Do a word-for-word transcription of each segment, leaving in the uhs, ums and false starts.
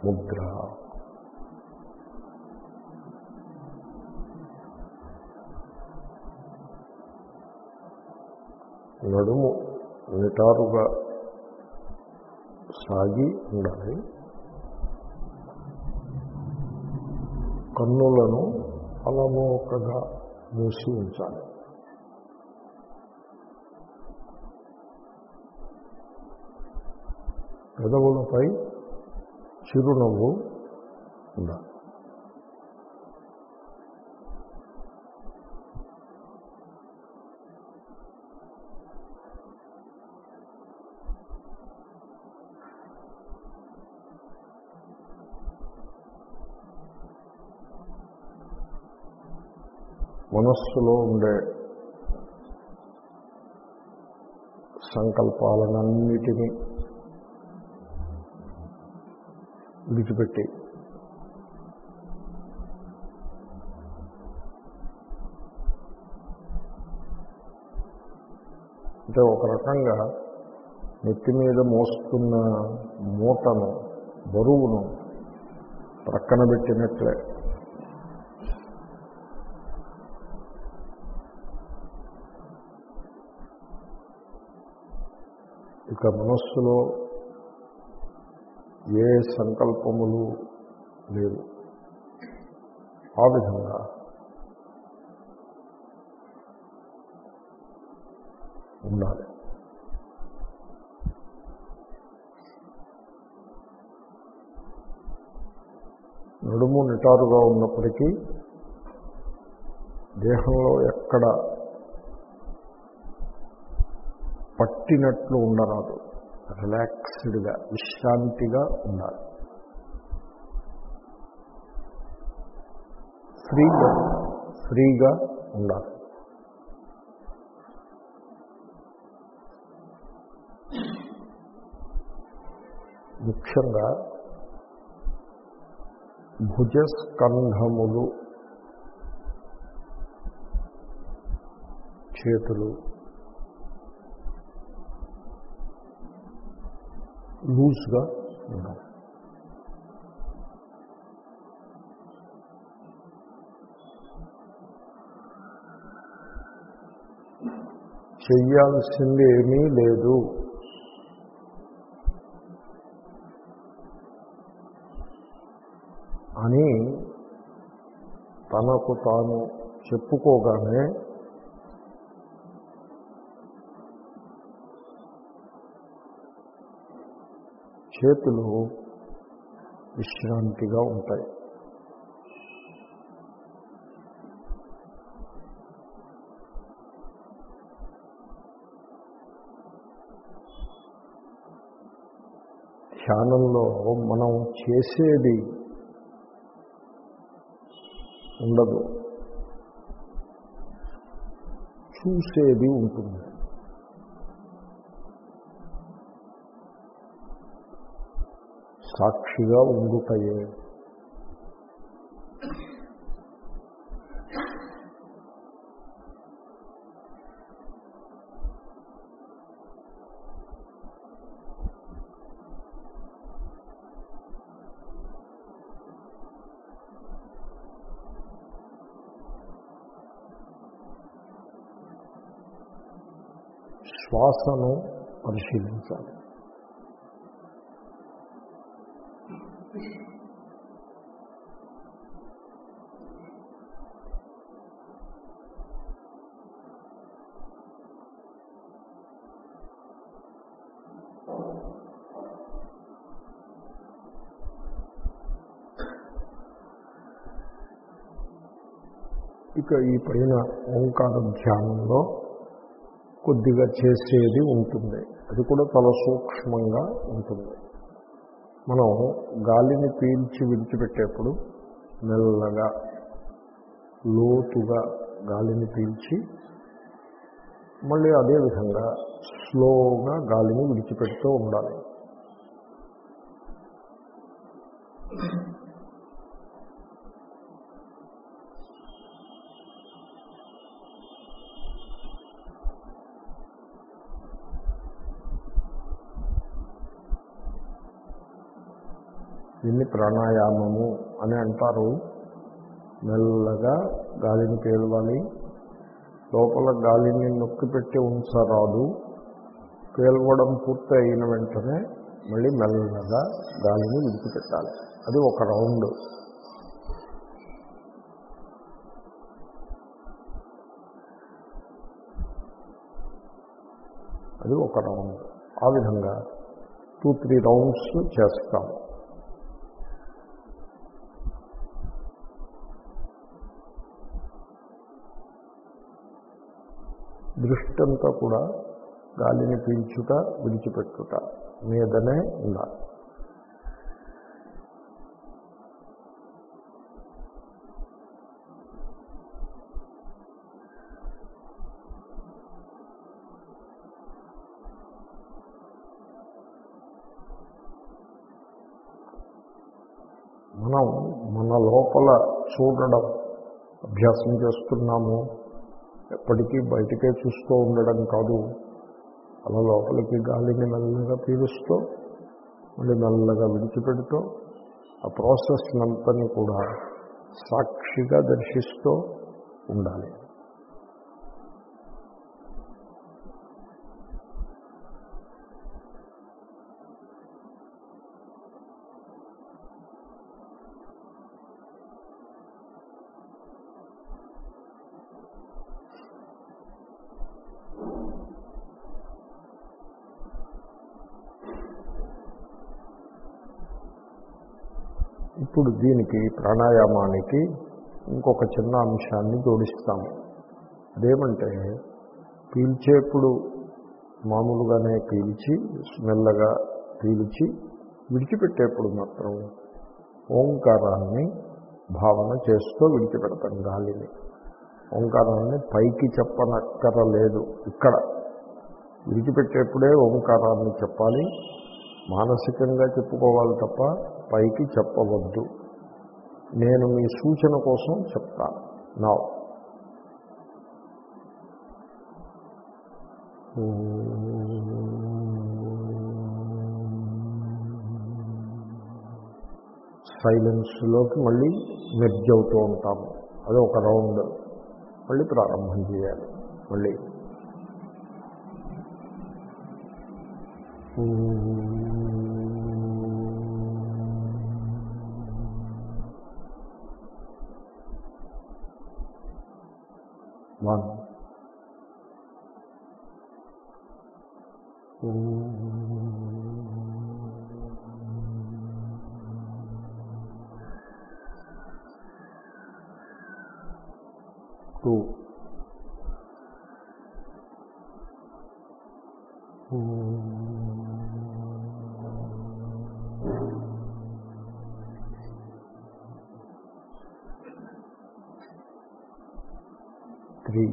ముద్ర. నడుము నిటారుగా సాగి ఉండాలి. కన్నులను అలమోకగా మూసి ఉంచాలి. పెదవులపై చిరునవ్వు ఉండాలి. మనస్సులో ఉండే సంకల్పాలన్నిటినీ విడిచిపెట్టి అంటే ఒక రకంగా నెత్తి మీద మోస్తున్న మూటను, బరువును ప్రక్కన పెట్టినట్లే ఇక మనస్సులో ఏ సంకల్పములు లేవు. ఆ విధంగా ఉండాలి. నడుము నిటారుగా ఉన్నప్పటికీ దేహంలో ఎక్కడ పట్టినట్లు ఉండరాదు. రిలాక్స్డ్గా, విశ్రాంతిగా ఉండాలి. ఫ్రీగా ఫ్రీగా ఉండాలి. ముఖ్యంగా భుజస్కంధములు, చేతులు లూజ్గా ఉండాలి. చెయ్యాల్సింది ఏమీ లేదు అని తనకు తాను చెప్పుకోగానే చేతులు విశ్రాంతిగా ఉంటాయి. ధ్యానంలో మనం చేసేది ఉండదు, చూసేది ఉంటుంది. సాక్షిగా ఉండుటయే. శ్వాసను పరిశీలించాలి. ఇక ఈ పైన ఓంకార ధ్యానంలో కొద్దిగా చేసేది ఉంటుంది. అది కూడా చాలా సూక్ష్మంగా ఉంటుంది. మనం గాలిని పీల్చి విడిచిపెట్టేప్పుడు మెల్లగా లోతుగా గాలిని పీల్చి మళ్ళీ అదేవిధంగా స్లోగా గాలిని విడిచిపెడుతూ ఉండాలి. దీన్ని ప్రాణాయామము అని అంటారు. మెల్లగా గాలిని పీలవాలి. లోపల గాలిని నొక్కి పెట్టి ఉంచరాదు. పీల్వడం పూర్తి అయిన వెంటనే మళ్ళీ మెల్లగా గాలిని విడిచిపెట్టాలి. అది ఒక రౌండ్. అది ఒక రౌండ్. ఆ విధంగా టూ త్రీ రౌండ్స్ చేస్తాం. దృష్టి అంతా కూడా గాలిని పీల్చుట విడిచిపెట్టుట మీదనే ఉండాలి. మనం మన లోపల చూడడం అభ్యాసం చేస్తున్నాము. ఎప్పటికీ బయటికే చూస్తూ ఉండడం కాదు. అలా లోపలికి గాలిని మెల్లగా పీలుస్తూ మళ్ళీ మెల్లగా విడిచిపెడుతూ ఆ ప్రాసెస్ అంతని కూడా సాక్షిగా దర్శిస్తూ ఉండాలి. ఇప్పుడు దీనికి ప్రాణాయామానికి ఇంకొక చిన్న అంశాన్ని జోడిస్తాము. అదేమంటే పీల్చేప్పుడు మామూలుగానే పీల్చి మెల్లగా పీల్చి విడిచిపెట్టేప్పుడు మాత్రం ఓంకారాన్ని భావన చేస్తూ విడిచిపెడతాం గాలిని. ఓంకారాన్ని పైకి చెప్పనక్కరలేదు. ఇక్కడ విడిచిపెట్టేప్పుడే ఓంకారాన్ని చెప్పాలి. మానసికంగా చెప్పుకోవాలి తప్ప పైకి చెప్పవద్దు. నేను మీ సూచన కోసం చెప్తాను. నా సైలెన్స్లోకి మళ్ళీ మెర్జ్ అవుతూ ఉంటాము. అది ఒక రౌండ్. మళ్ళీ ప్రారంభం చేయాలి. మళ్ళీ one two three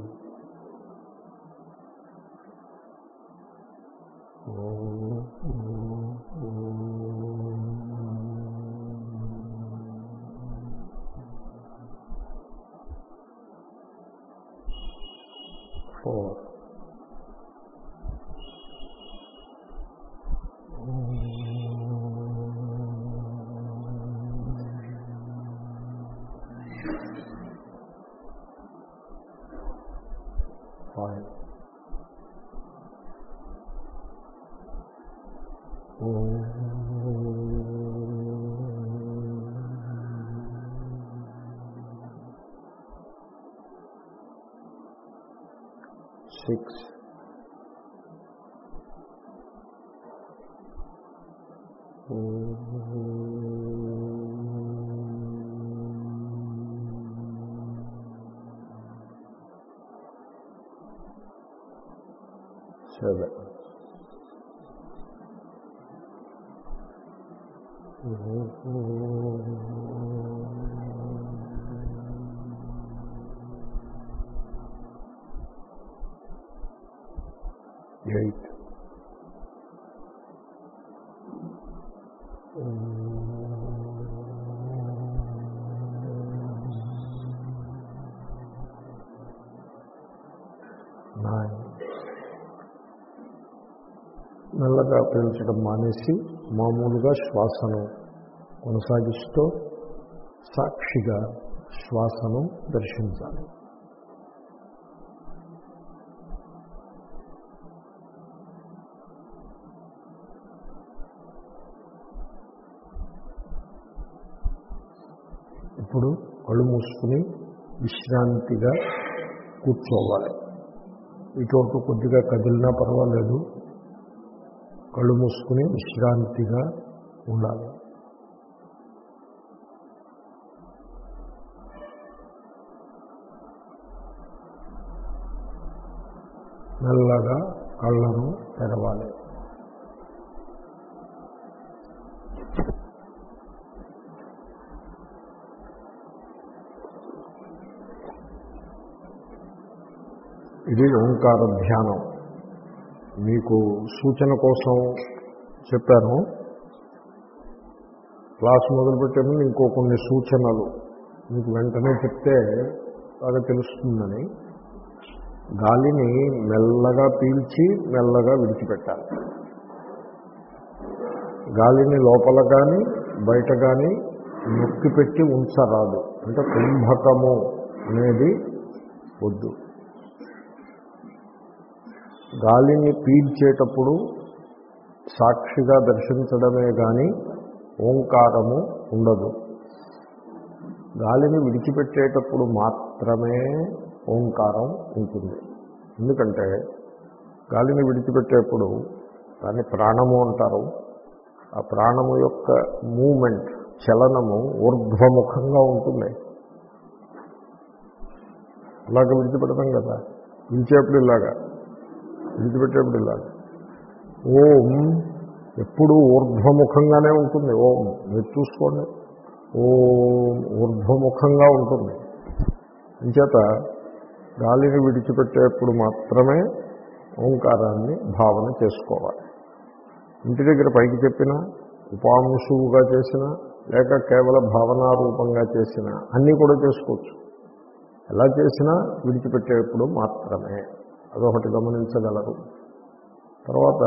four five six seven eight nine. మెల్లగా పీల్చడం మానేసి మామూలుగా శ్వాసను కొనసాగిస్తూ సాక్షిగా శ్వాసను దర్శించాలి. ఇప్పుడు కళ్ళు మూసుకుని విశ్రాంతిగా కూర్చోవాలి. ఇటు కొద్దిగా కదిలినా పర్వాలేదు, కళ్ళు మూసుకుని విశ్రాంతిగా ఉండాలి. మెల్లగా కళ్ళను తెరవాలి. ఇది ఓంకార ధ్యానం. మీకు సూచన కోసం చెప్పాను. క్లాస్ మొదలుపెట్టే ముందు ఇంకో కొన్ని సూచనలు మీకు వెంటనే చెప్తే బాగా తెలుస్తుందని. గాలిని మెల్లగా పీల్చి మెల్లగా విడిచిపెట్టాలి. గాలిని లోపల కానీ బయట కానీ నొక్కి పెట్టి ఉంచరాదు. అంటే కుంభకము అనేది వద్దు. గాలిని పీల్చేటప్పుడు సాక్షిగా దర్శించడమే కానీ ఓంకారము ఉండదు. గాలిని విడిచిపెట్టేటప్పుడు మాత్రమే ఓంకారం ఉంటుంది. ఎందుకంటే గాలిని విడిచిపెట్టేప్పుడు దాన్ని ప్రాణము అంటారు. ఆ ప్రాణము యొక్క మూమెంట్, చలనము ఊర్ధ్వముఖంగా ఉంటుంది. అలాగే విడిచిపెడతాం కదా, విడిచేప్పుడు ఇలాగా, విడిచిపెట్టేప్పుడు ఇలాగా. ఓం ఎప్పుడూ ఊర్ధ్వముఖంగానే ఉంటుంది. ఓం మీరు చూసుకోండి, ఓం ఊర్ధ్వముఖంగా ఉంటుంది. అంచేత గాలిని విడిచిపెట్టేప్పుడు మాత్రమే ఓంకారాన్ని భావన చేసుకోవాలి. ఇంటి దగ్గర పైకి చెప్పిన, ఉపాంశువుగా చేసిన, లేక కేవల భావనారూపంగా చేసిన అన్నీ కూడా చేసుకోవచ్చు. ఎలా చేసినా విడిచిపెట్టేప్పుడు మాత్రమే. అదొకటి గమనించగలరు. తర్వాత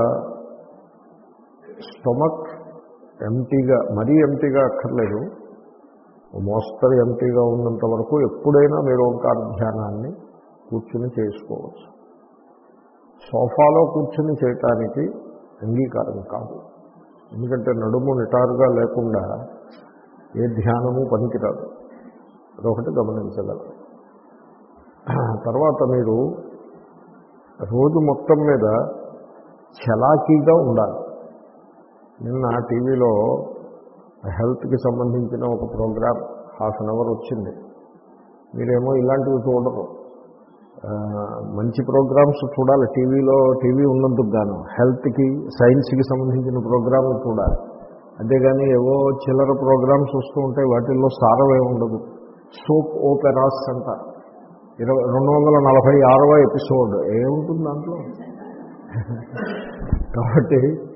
స్టొమక్ ఎంటీగా, మరీ ఎంటీగా అక్కర్లేదు, మోస్తరు ఎంటీగా ఉన్నంత వరకు ఎప్పుడైనా మీరు ఓంకార ధ్యానాన్ని కూర్చుని చేసుకోవచ్చు. సోఫాలో కూర్చుని చేయటానికి అంగీకారం కాదు. ఎందుకంటే నడుము నిటారుగా లేకుండా ఏ ధ్యానము పనికిరాదు. అదొకటి గమనించగలరు. తర్వాత మీరు రోజు మొత్తం మీద చలాకీగా ఉండాలి. నిన్న టీవీలో హెల్త్కి సంబంధించిన ఒక ప్రోగ్రాం హాఫ్ అన్ అవర్ వచ్చింది. మీరేమో ఇలాంటివి చూడరు. మంచి ప్రోగ్రామ్స్ చూడాలి. టీవీలో టీవీ ఉన్నందుకు గాను హెల్త్కి, సైన్స్కి సంబంధించిన ప్రోగ్రాంలు చూడాలి. అంతేగాని ఏవో చిల్లర ప్రోగ్రామ్స్ వస్తూ ఉంటాయి, వాటిల్లో సారమే ఉండదు. సోప్ ఓపెరాస్ అంటారు. ఇరవై రెండు వందల నలభై ఆరవ ఎపిసోడ్ ఏముంటుంది దాంట్లో. కాబట్టి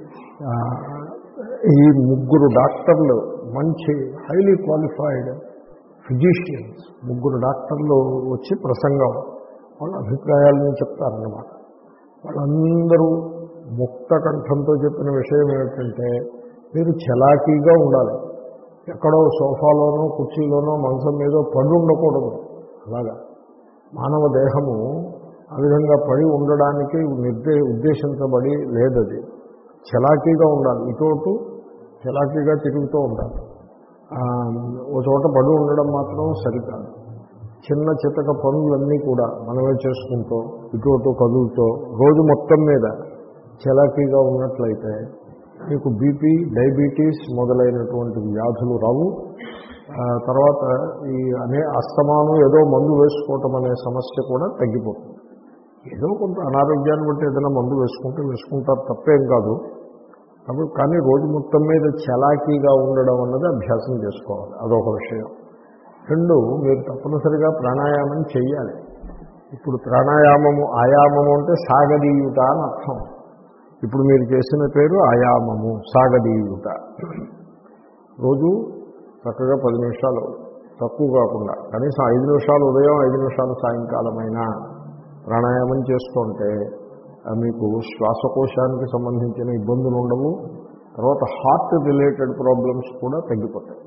ఈ ముగ్గురు డాక్టర్లు, మంచి హైలీ క్వాలిఫైడ్ ఫిజిషియన్స్, ముగ్గురు డాక్టర్లు వచ్చి ప్రసంగం వాళ్ళ అభిప్రాయాలను చెప్తారన్నమాట. వాళ్ళందరూ ముక్త కంఠంతో చెప్పిన విషయం ఏమిటంటే, మీరు చలాకీగా ఉండాలి. ఎక్కడో సోఫాలోనో కుర్చీలోనో మంచం మీదో పడి ఉండకూడదు. అలాగా మానవ దేహము ఆ విధంగా పడి ఉండడానికి నిర్దే ఉద్దేశించబడి లేదది. చలాకీగా ఉండాలి. ఇటు చలాకీగా తిరుగుతూ ఉండాలి. ఓ చోట పడి ఉండడం మాత్రం సరికాదు. చిన్న చితక పనులన్నీ కూడా మనమే చేసుకుంటూ ఇటు కదులుతో రోజు మొత్తం మీద చలాకీగా ఉన్నట్లయితే మీకు బీపీ, డయాబెటీస్ మొదలైనటువంటి వ్యాధులు రావు. తర్వాత ఈ అనే అస్తమానం ఏదో మందు వేసుకోవటం అనే సమస్య కూడా తగ్గిపోతుంది. ఏదో కొంత అనారోగ్యాన్ని బట్టి ఏదైనా మందు వేసుకుంటే వేసుకుంటారు, తప్పేం కాదు. కాబట్టి కానీ రోజు మొత్తం మీద చలాకీగా ఉండడం అన్నది అభ్యాసం చేసుకోవాలి. అదొక విషయం. రెండు, మీరు తప్పనిసరిగా ప్రాణాయామం చెయ్యాలి. ఇప్పుడు ప్రాణాయామము, ఆయామము అంటే సాగదీయుట అని అర్థం. ఇప్పుడు మీరు చేసిన పేరు ఆయామము, సాగదీయుట. రోజు చక్కగా పది నిమిషాలు, తక్కువ కాకుండా కనీసం ఐదు నిమిషాలు ఉదయం, ఐదు నిమిషాలు సాయంకాలమైనా ప్రాణాయామం చేస్తుంటే మీకు శ్వాసకోశానికి సంబంధించిన ఇబ్బందులు ఉండవు. తర్వాత హార్ట్ రిలేటెడ్ ప్రాబ్లమ్స్ కూడా తగ్గిపోతాయి.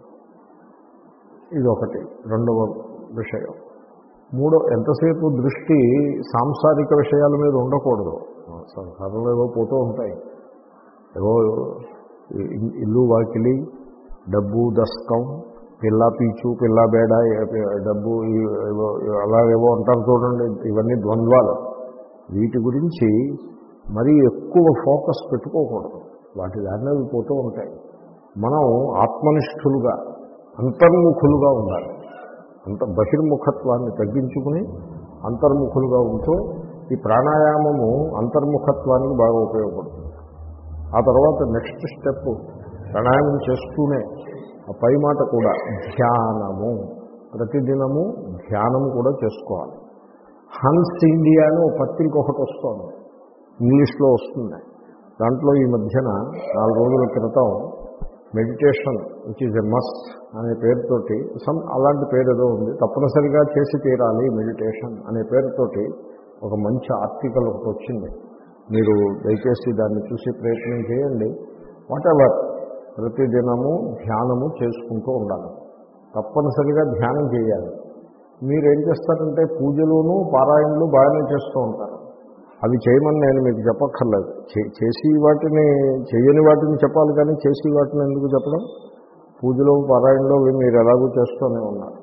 ఇది ఒకటి రెండవ విషయం. మూడో, ఎంతసేపు దృష్టి సాంసారిక విషయాల మీద ఉండకూడదు. సంసారంలో ఏవో పోతూ ఉంటాయి, ఏవో ఇల్లు వాకిలి, డబ్బు దస్కం, పిల్ల పీచు, పిల్ల బేడ, డబ్బు, అలాగేవో అంటారు చూడండి. ఇవన్నీ ద్వంద్వాలు. వీటి గురించి మరీ ఎక్కువ ఫోకస్ పెట్టుకోకూడదు. వాటి దారిలో పోతూ ఉంటాయి. మనం ఆత్మనిష్ఠులుగా అంతర్ముఖులుగా ఉండాలి. అంత బహిర్ముఖత్వాన్ని తగ్గించుకుని అంతర్ముఖులుగా ఉంటూ ఈ ప్రాణాయామము అంతర్ముఖత్వానికి బాగా ఉపయోగపడుతుంది. ఆ తర్వాత నెక్స్ట్ స్టెప్ ప్రాణాయామం చేస్తూనే ఆ పై మాట కూడా ధ్యానము, ప్రతిదినము ధ్యానము కూడా చేసుకోవాలి. హన్స్ ఇండియా అని ఒక పత్రిక ఒకటి వస్తుంది, ఇంగ్లీష్లో వస్తుంది. దాంట్లో ఈ మధ్యన నాలుగు రోజుల క్రితం meditation which is a must అనే పేరుతోటి, సమ్ అలాంటి పేరు ఏదో ఉంది, తప్పనిసరిగా చేసి తీరాలి మెడిటేషన్ అనే పేరుతోటి ఒక మంచి ఆర్టికల్ ఒకటి వచ్చింది. మీరు దయచేసి దాన్ని చూసి ప్రయత్నం చేయండి. వాటెవర్ ప్రతిదినము ధ్యానము చేసుకుంటూ ఉండాలి. తప్పనిసరిగా ధ్యానం చేయాలి. మీరేం చేస్తారంటే పూజలును పారాయణలు బాగానే చేస్తూ ఉంటారు. అవి చేయమని నేను మీకు చెప్పక్కర్లేదు. చేసి వాటిని చేయని వాటిని చెప్పాలి కానీ చేసి వాటిని ఎందుకు చెప్పడం? పూజలు పారాయణలో మీరు ఎలాగో చేస్తూనే ఉన్నారు.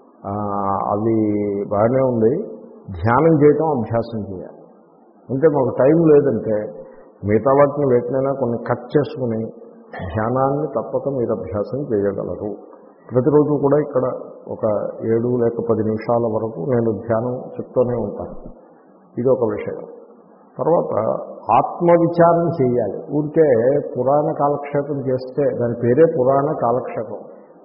అవి బాగానే ఉంది. ధ్యానం చేయటం అభ్యాసం చేయాలి. అంటే మాకు టైం లేదంటే మిగతా వాటిని వేటినైనా కొన్ని కట్ చేసుకుని ధ్యానాన్ని తప్పక మీరు అభ్యాసం చేయగలరు. ప్రతిరోజు కూడా ఇక్కడ ఒక ఏడు లేక పది నిమిషాల వరకు నేను ధ్యానం చెప్తూనే ఉంటాను. ఇది ఒక విషయం. తర్వాత ఆత్మవిచారం చేయాలి. ఊరికే పురాణ కాలక్షేపం చేస్తే దాని పేరే పురాణ కాలక్షేపం.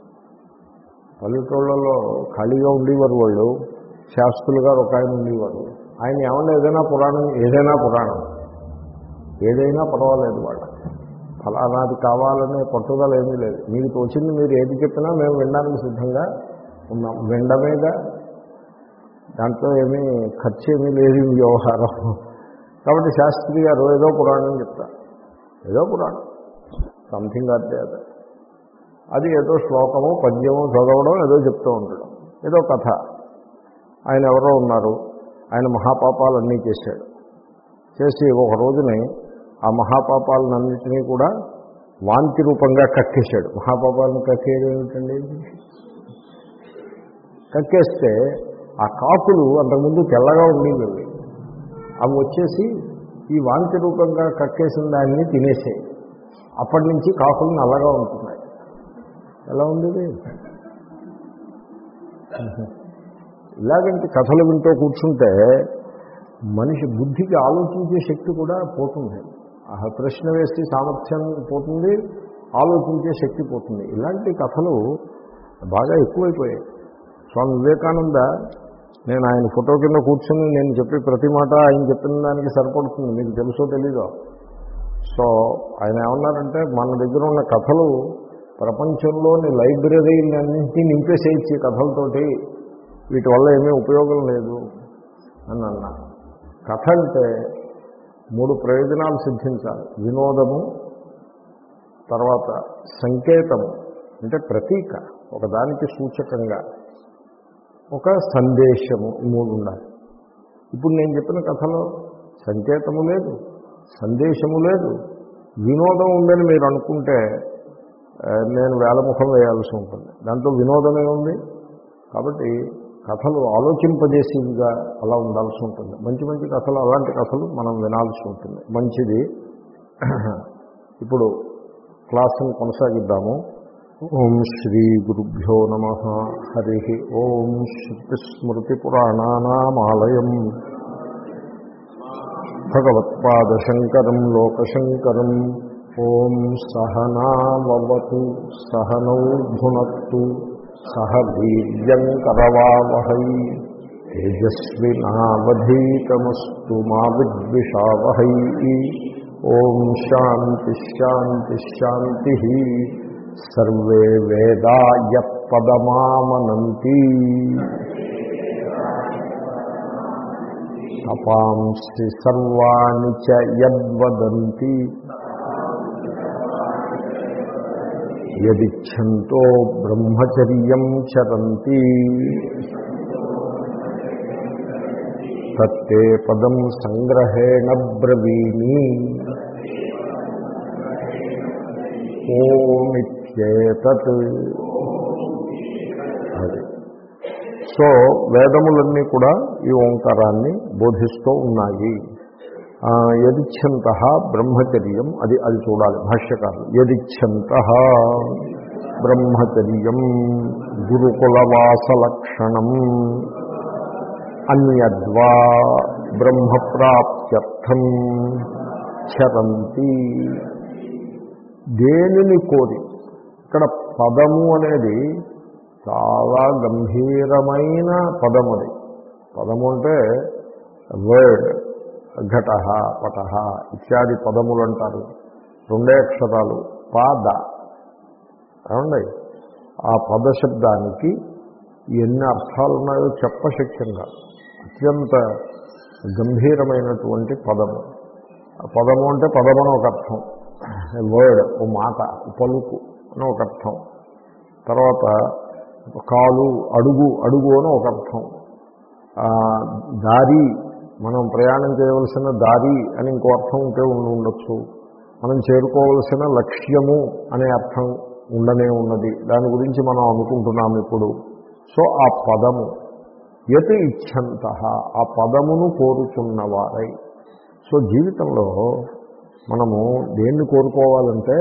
పల్లెటూళ్ళలో ఖాళీగా ఉండేవారు వాళ్ళు, శాస్త్రులు గారు ఒక ఆయన ఉండేవారు. ఆయన ఏమన్నా ఏదైనా పురాణం, ఏదైనా పురాణం ఏదైనా పర్వాలేదు, వాళ్ళ ఫలానాది కావాలనే పట్టుదల ఏమీ లేదు. మీకు తోచింది మీరు ఏది చెప్పినా మేము వినడానికి సిద్ధంగా ఉన్నాం. వినడమేగా, దాంట్లో ఏమీ ఖర్చు ఏమీ లేదు వ్యవహారం. కాబట్టి శాస్త్రి గారు ఏదో పురాణం చెప్తారు, ఏదో పురాణం సంథింగ్ అదే అదే అది ఏదో శ్లోకము పద్యము చదవడం, ఏదో చెప్తూ ఉండడం, ఏదో కథ. ఆయన ఎవరో ఉన్నారు, ఆయన మహాపాపాలన్నీ చేశాడు. చేసి ఒక రోజుని ఆ మహాపాపాలన్నింటినీ కూడా వాంతి రూపంగా కక్కేశాడు. మహాపాపాలను కక్కేయడం ఏమిటండి? కక్కేస్తే ఆ కాకులు అంతకుముందు తెల్లగా ఉండేవి, అవి వచ్చేసి ఈ వాంతి రూపంగా కక్కేసిన దాన్ని తినేసాయి. అప్పటి నుంచి కాకులు నల్లగా ఉంటున్నాయి. ఎలా ఉండేది? ఇలాగంటి కథలు వింటూ కూర్చుంటే మనిషి బుద్ధికి ఆలోచించే శక్తి కూడా పోతుంది. ప్రశ్న వేసి సామర్థ్యం పోతుంది, ఆలోచించే శక్తి పోతుంది. ఇలాంటి కథలు బాగా ఎక్కువైపోయాయి. స్వామి వివేకానంద, నేను ఆయన ఫోటో కింద కూర్చొని నేను చెప్పే ప్రతి మాట ఆయన చెప్పిన దానికి సరిపడుతుంది, మీకు తెలుసో తెలీదో. సో ఆయన ఏమన్నారంటే, మన దగ్గర ఉన్న కథలు ప్రపంచంలోని లైబ్రరీలన్నింటినీ నింపేసేయచ్చు కథలతోటి, వీటి వల్ల ఏమీ ఉపయోగం లేదు అని అన్నా. కథ అంటే మూడు ప్రయోజనాలు సిద్ధించాలి. వినోదము, తర్వాత సంకేతము అంటే ప్రతీక, ఒకదానికి సూచకంగా, ఒక సందేశము, ఈ మూడు ఉండాలి. ఇప్పుడు నేను చెప్పిన కథలో సంకేతము లేదు, సందేశము లేదు, వినోదం ఉందని మీరు అనుకుంటే నేను వేలముఖం వేయాల్సి ఉంటుంది. దాంట్లో వినోదమే ఉంది. కాబట్టి కథలు ఆలోచింపజేసేవిగా అలా ఉండాల్సి ఉంటుంది. మంచి మంచి కథలు, అలాంటి కథలు మనం వినాల్సి ఉంటుంది. మంచిది. ఇప్పుడు క్లాసును కొనసాగిద్దాము. ఓం శ్రీ గురుభ్యో నమః. హరి ఓం. శృతిస్మృతిపురాణానామాలయం భగవత్పాదశంకరం లోకశంకరం. ఓం సహనావతు సహనౌ భునత్తు సహ వీర్యం కరవావహై తేజస్వినావధీతమస్తు మా విద్విషావహై. ఓం శాంతి శాంతి శాంతి. సర్వే వేదా యత్పదమామనంతి తపాంసి సర్వాణి చ యద్వదంతి యదిచ్ఛంతో బ్రహ్మచర్యం చరంతి తత్తే పదం సంగ్రహేణ బ్రవీమి ఓమిత్యేతత్. అది సో వేదములన్నీ కూడా ఈ ఓంకారాన్ని బోధిస్తూ ఉన్నాయి. యదిచ్ఛంత బ్రహ్మచర్యం, అది అది చూడాలి భాష్యకారులు. యదిచ్ఛంత బ్రహ్మచర్యం గురుకులవాసలక్షణం అన్యద్వా బ్రహ్మప్రాప్త్యర్థం చరంతి. దేనిని కోరి, ఇక్కడ పదము అనేది చాలా గంభీరమైన పదము. అది పదము అంటే వర్డ్, ఘట పట ఇత్యాది పదములు అంటారు. రెండే అక్షరాలు పాద. ఏమండి ఆ పదశబ్దానికి ఎన్ని అర్థాలు ఉన్నాయో చెప్పశక్యం కాదు. అత్యంత గంభీరమైనటువంటి పదము. పదము అంటే పదము అని ఒక అర్థం, వర్డ్ ఓ మాట, పలుకు అని ఒక అర్థం. తర్వాత కాలు, అడుగు అడుగు అని ఒక అర్థం. దారి, మనం ప్రయాణం చేయవలసిన దారి అని ఇంకో అర్థం ఉంటే ఉండి ఉండొచ్చు. మనం చేరుకోవలసిన లక్ష్యము అనే అర్థం ఉండనే ఉన్నది. దాని గురించి మనం అనుకుంటున్నాం ఇప్పుడు. సో ఆ పదము యత్ ఇచ్ఛంత, ఆ పదమును కోరుతున్నవారై. సో జీవితంలో మనము దేన్ని కోరుకోవాలంటే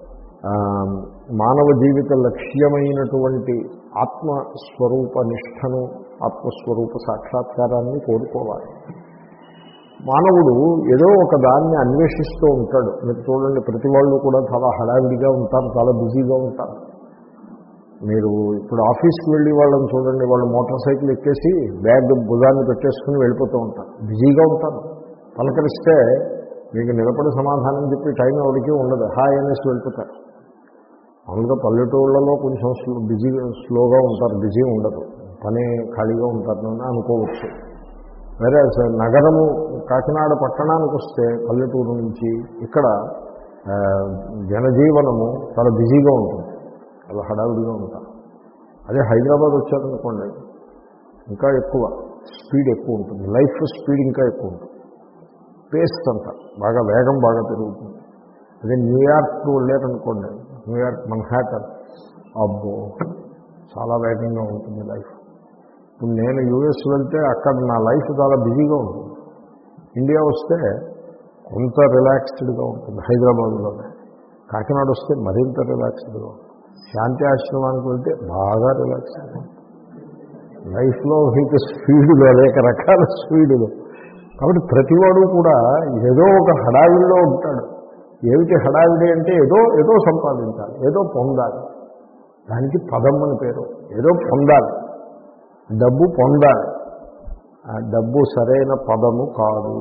మానవ జీవిత లక్ష్యమైనటువంటి ఆత్మస్వరూప నిష్టను, ఆత్మస్వరూప సాక్షాత్కారాన్ని కోరుకోవాలి. మానవుడు ఏదో ఒక దాన్ని అన్వేషిస్తూ ఉంటాడు. మీరు చూడండి, ప్రతి వాళ్ళు కూడా చాలా హడావిడిగా ఉంటారు, చాలా బిజీగా ఉంటారు. మీరు ఇప్పుడు ఆఫీస్కి వెళ్ళి వాళ్ళని చూడండి, వాళ్ళు మోటార్ సైకిల్ ఎక్కేసి బ్యాగ్ భుజాన్ని పెట్టేసుకుని వెళ్ళిపోతూ ఉంటారు, బిజీగా ఉంటారు. పలకరిస్తే మీకు నిలబడి సమాధానం చెప్పి టైం ఎవరికి ఉండదు, హాయ్ అనేసి వెళ్ళిపోతారు. మామూలుగా పల్లెటూళ్ళలో కొంచెం స్లో బిజీగా స్లోగా ఉంటారు, బిజీ ఉండదు, పని ఖాళీగా ఉంటారని అనుకోవచ్చు. వేరే నగరము కాకినాడ పట్టణానికి వస్తే పల్లెటూరు నుంచి ఇక్కడ జనజీవనము చాలా బిజీగా ఉంటుంది, చాలా హడావిడిగా ఉంటారు. అదే హైదరాబాద్ వచ్చారనుకోండి ఇంకా ఎక్కువ స్పీడ్ ఎక్కువ ఉంటుంది, లైఫ్ స్పీడ్ ఇంకా ఎక్కువ ఉంటుంది, పేస్ అంతా బాగా వేగం బాగా పెరుగుతుంది. అదే న్యూయార్క్ వెళ్ళారనుకోండి, న్యూయార్క్ మన్హాటన్, అబ్బో చాలా వేగంగా ఉంటుంది లైఫ్. ఇప్పుడు నేను యూఎస్ వెళ్తే అక్కడ నా లైఫ్ చాలా బిజీగా ఉంటుంది. ఇండియా వస్తే కొంత రిలాక్స్డ్గా ఉంటుంది హైదరాబాద్లోనే. కాకినాడ వస్తే మరింత రిలాక్స్డ్గా ఉంటుంది. శాంతి ఆశ్రమానికి వెళ్తే బాగా రిలాక్స్డ్గా ఉంటుంది. లైఫ్లో మీకు స్పీడులు అనేక రకాల స్పీడులు. కాబట్టి ప్రతివాడు కూడా ఏదో ఒక హడావిడిలో ఉంటాడు. ఏమిటి హడావిడి అంటే ఏదో ఏదో సంపాదించాలి, ఏదో పొందాలి. దానికి పదం అని పేరు. ఏదో పొందాలి, డబ్బు పొందాలి. ఆ డబ్బు సరైన పదము కాదు.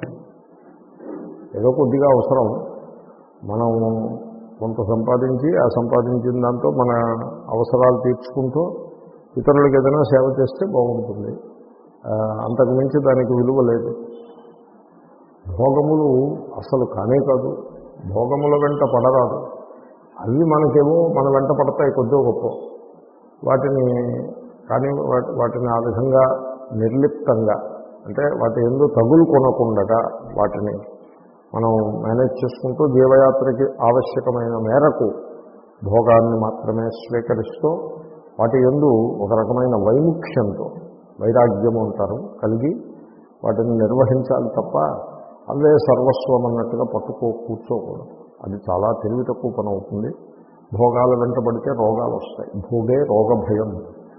ఏదో కొద్దిగా అవసరం, మనం కొంత సంపాదించి ఆ సంపాదించిన దాంతో మన అవసరాలు తీర్చుకుంటూ ఇతరులకు ఏదైనా సేవ చేస్తే బాగుంటుంది. అంతకు మించి దానికి విలువ లేదు. భోగములు అసలు కానే కాదు, భోగముల వెంట పడరాదు. అవి మనకేమో మన వెంట పడతాయి కొద్దో గొప్ప. వాటిని కానీ వాటిని ఆ విధంగా నిర్లిప్తంగా, అంటే వాటి ఎందు తగులు కొనకుండా వాటిని మనం మేనేజ్ చేసుకుంటూ జీవయాత్రకి ఆవశ్యకమైన మేరకు భోగాన్ని మాత్రమే స్వీకరిస్తూ వాటి యందు ఒక రకమైన వైముఖ్యంతో, వైరాగ్యము అంటారు, కలిగి వాటిని నిర్వహించాలి తప్ప అవే సర్వస్వం అన్నట్టుగా పట్టుకో కూర్చోకూడదు. అది చాలా తెలివి తక్కువ పని అవుతుంది. భోగాల వెంటబడితే రోగాలు వస్తాయి. భోగే రోగ భయం.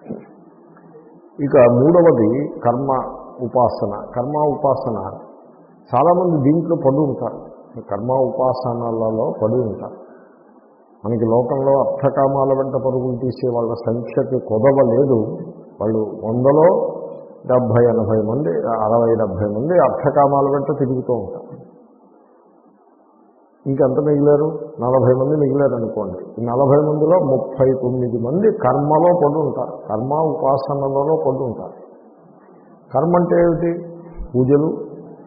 ఇక మూడవది కర్మ ఉపాసన. కర్మ ఉపాసన చాలామంది దీంట్లో పడి ఉంటారు, కర్మ ఉపాసనలలో పడి ఉంటారు. మనకి లోకంలో అర్థకామాల వెంట పరుగులు తీసే వాళ్ళ సంఖ్యకి కొదవ లేదు. వాళ్ళు వందలో డెబ్భై ఎనభై మంది, అరవై డెబ్భై మంది అర్థకామాల వెంట తిరుగుతూ ఉంటారు. ఇంకెంత మిగిలారు? నలభై మంది మిగిలారు అనుకోండి. ఈ నలభై మందిలో ముప్పై తొమ్మిది మంది కర్మలో పడి ఉంటారు, కర్మ ఉపాసనలలో పడి ఉంటారు. కర్మ అంటే ఏమిటి? పూజలు,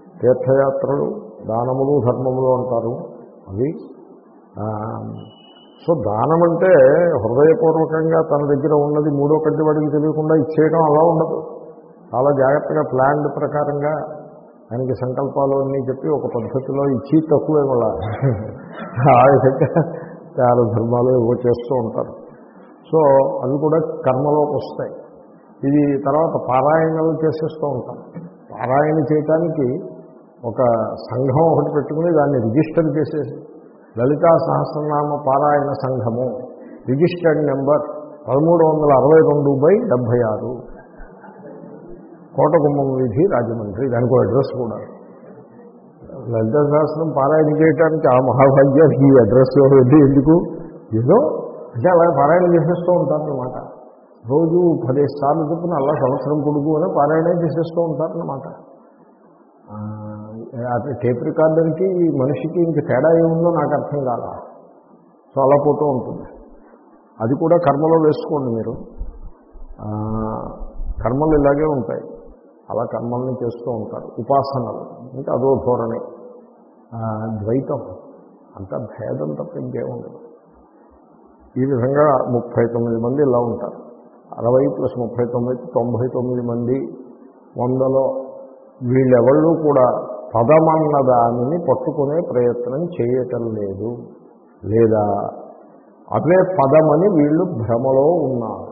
తీర్థయాత్రలు, దానములు, ధర్మములు అంటారు. అవి సో దానం అంటే హృదయపూర్వకంగా తన దగ్గర ఉన్నది మూడో కంటి వాడికి తెలియకుండా ఇచ్చేయడం అలా ఉండదు. చాలా జాగ్రత్తగా ప్లాన్డ్ ప్రకారంగా ఆయనకి సంకల్పాలు అన్నీ చెప్పి ఒక పద్ధతిలో ఇచ్చి తక్కువే మళ్ళా ఆ విధంగా చాలా ధర్మాలు ఏవో చేస్తూ ఉంటారు. సో అవి కూడా కర్మలోకి వస్తాయి. ఇది తర్వాత పారాయణలు చేసేస్తూ ఉంటాం. పారాయణ చేయటానికి ఒక సంఘం ఒకటి పెట్టుకుని దాన్ని రిజిస్టర్ చేసేసి లలితా సహస్రనామ పారాయణ సంఘము రిజిస్టర్డ్ నెంబర్ పదమూడు వందల అరవై రెండు బై డెబ్భై ఆరు కోటగుమ్మం వీధి రాజమండ్రి. దానికి అడ్రస్ కూడా లలితా సహస్రం పారాయణ చేయడానికి ఆ మహాభాగ్యానికి ఈ అడ్రస్ వెళ్ళి ఎందుకు ఏదో అంటే అలా పారాయణ చేసేస్తూ ఉంటారన్నమాట. రోజు పదిహేను సార్లు చొప్పున అలా సంవత్సరం పొడుగు అని పారాయణ చేసేస్తూ ఉంటారన్నమాట. అది టేప్ రికార్డర్కి మనిషికి ఇంక తేడా ఏముందో నాకు అర్థం కాల. సో అలా పోతూ ఉంటుంది. అది కూడా కర్మలో వేసుకోండి మీరు. కర్మలు ఇలాగే ఉంటాయి. అలా కర్మల్ని చేస్తూ ఉంటారు. ఉపాసనలు ఇంకా అదో ధోరణి. ద్వైతం అంత భేదం తప్ప ఇంకేముండదు. ఈ విధంగా ముప్పై తొమ్మిది మంది ఇలా ఉంటారు. అరవై ప్లస్ ముప్పై తొమ్మిది తొంభై తొమ్మిది మంది వందలో వీళ్ళెవళ్ళు కూడా పదమన్న దానిని పట్టుకునే ప్రయత్నం చేయటం లేదు, లేదా అదే పదమని వీళ్ళు భ్రమలో ఉన్నారు.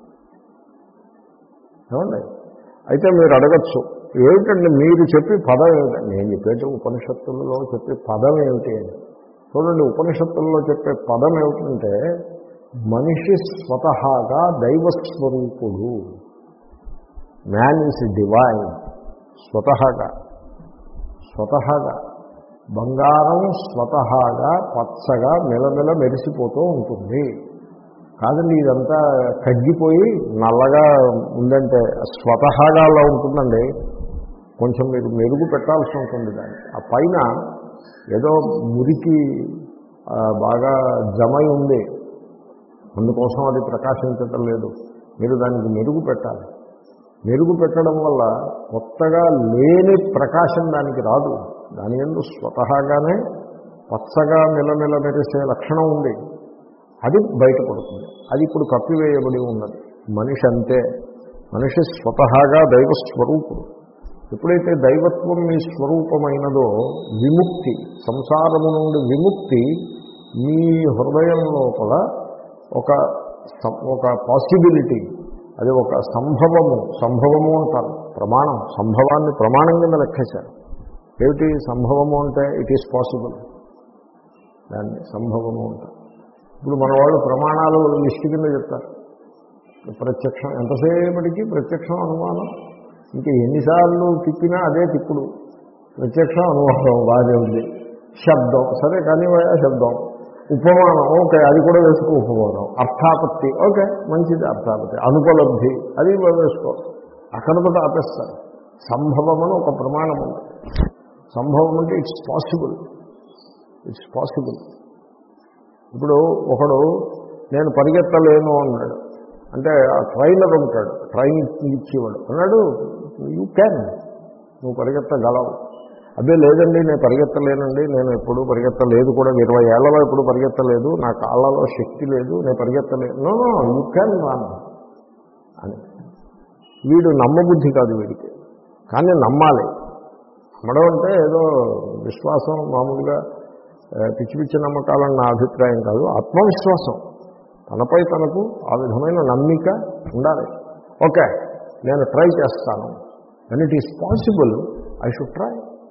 ఏమండి? అయితే మీరు అడగచ్చు, ఏమిటండి మీరు చెప్పి పదం ఏమిటండి? నేను చెప్పేట ఉపనిషత్తులలో చెప్పే పదం ఏమిటి అని. చూడండి, ఉపనిషత్తుల్లో చెప్పే పదం ఏమిటంటే మనిషి స్వతహాగా దైవస్వరూపుడు. Man is divine. స్వతహాగా స్వతహాగా బంగారం స్వతహాగా పచ్చగా మెలమెల మెరిసిపోతూ ఉంటుంది. కాదండి ఇదంతా తగ్గిపోయి నల్లగా ఉందంటే స్వతహాగా అలా ఉంటుందండి. కొంచెం మీరు మెరుగు పెట్టాల్సి ఉంటుంది దాన్ని. ఆ పైన ఏదో మురికి బాగా జమై ఉంది, అందుకోసం అది ప్రకాశించటం లేదు. మీరు దానికి మెరుగు పెట్టాలి. మెరుగు పెట్టడం వల్ల కొత్తగా లేని ప్రకాశం దానికి రాదు. దాని యందు స్వతహాగానే పచ్చగా నిలనిల మెరిసే లక్షణం ఉంది. అది బయటపడుతుంది. అది ఇప్పుడు కప్పివేయబడి ఉన్నది. మనిషి అంతే. మనిషి స్వతహాగా దైవ స్వరూపుడు. ఎప్పుడైతే దైవత్వం మీ స్వరూపమైనదో విముక్తి, సంసారము నుండి విముక్తి మీ హృదయం లోపల ఒక ఒక పాసిబిలిటీ, అది ఒక సంభవము. సంభవము అంటారు ప్రమాణం. సంభవాన్ని ప్రమాణం కింద లెక్కేశారు. ఏమిటి సంభవము అంటే? It is possible. దాన్ని సంభవము అంటారు. ఇప్పుడు మన వాళ్ళు ప్రమాణాలు లిస్టు కింద చెప్తారు. ప్రత్యక్షం ఎంతసేపటికి ప్రత్యక్షం అనుమానం, ఇంకా ఎన్నిసార్లు తిప్పినా అదే తిప్పుడు. ప్రత్యక్షం అనుమానం బాగానే ఉంది. శబ్దం సరే కానీ శబ్దం. ఉపమానం ఓకే, అది కూడా వేసుకో. ఉపమానం. అర్థాపత్తి ఓకే, మంచిది. అర్థాపత్తి. అనుపలబ్ధి అది వేసుకో. అక్కడతో ఆపేస్తారు. సంభవం అని ఒక ప్రమాణం ఉంది. సంభవం అంటే ఇట్స్ పాసిబుల్. It's possible. ఇప్పుడు ఒకడు నేను పరిగెత్తలేను అన్నాడు. అంటే ఆ ట్రైనర్ ఉంటాడు, ట్రైన్ ఇచ్చేవాడు అన్నాడు యూ క్యాన్, నువ్వు పరిగెత్తగలవు. అదే లేదండి నేను పరిగెత్తలేనండి, నేను ఎప్పుడు పరిగెత్తలేదు కూడా, ఇరవై ఏళ్లలో ఎప్పుడు పరిగెత్తలేదు, నా కాళ్ళలో శక్తి లేదు, నేను పరిగెత్తలేదు. నో నో యూ క్యాన్ రాను అని. వీడు నమ్మబుద్ధి కాదు వీడికి, కానీ నమ్మాలి. నమ్మడం అంటే ఏదో విశ్వాసం మామూలుగా పిచ్చి పిచ్చి నమ్మకాలని నా అభిప్రాయం కాదు. ఆత్మవిశ్వాసం, తనపై తనకు ఆ విధమైన నమ్మిక ఉండాలి. ఓకే నేను ట్రై చేస్తాను, and it is possible, I should try.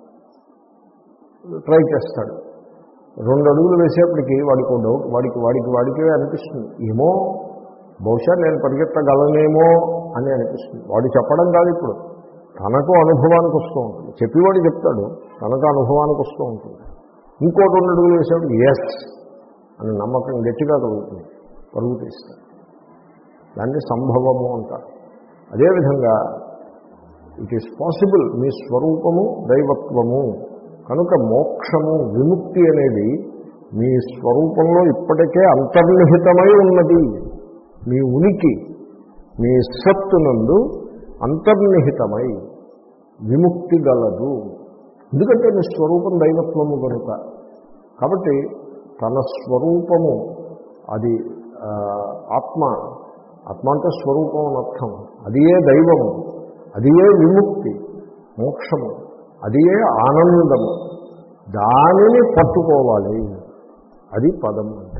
Try చేస్తాడు. రెండు అడుగులు వేసేప్పటికీ వాడికి డౌట్, వాడికి వాడికి వాడికే అనిపిస్తుంది, ఏమో బహుశా నేను పరిగెత్తగలనేమో అని అనిపిస్తుంది. వాడు చెప్పడం కాదు, ఇప్పుడు తనకు అనుభవానికి వస్తూ ఉంటుంది. చెప్పేవాడు చెప్తాడు, తనకు అనుభవానికి వస్తూ ఉంటుంది. ఇంకో రెండు అడుగులు వేసేప్పుడు ఎస్ అని నమ్మకం గట్టిగా కలుగుతుంది, పరుగు తీస్తాడు. దాన్ని సంభవము అంటారు. అదేవిధంగా ఇట్ ఈస్ పాసిబుల్, మీ స్వరూపము దైవత్వము కనుక మోక్షము విముక్తి అనేది మీ స్వరూపంలో ఇప్పటికే అంతర్నిహితమై ఉన్నది. మీ ఉనికి మీ సత్తునందు అంతర్నిహితమై విముక్తి గలదు. ఎందుకంటే మీ స్వరూపం దైవత్వము కనుక. కాబట్టి తన స్వరూపము అది ఆత్మ, ఆత్మ అంటే స్వరూపం అని అర్థం. అది ఏ దైవము, అది ఏ విముక్తి మోక్షము, అది ఏ ఆనందము. దానిని పట్టుకోవాలి, అది పదం అంటే.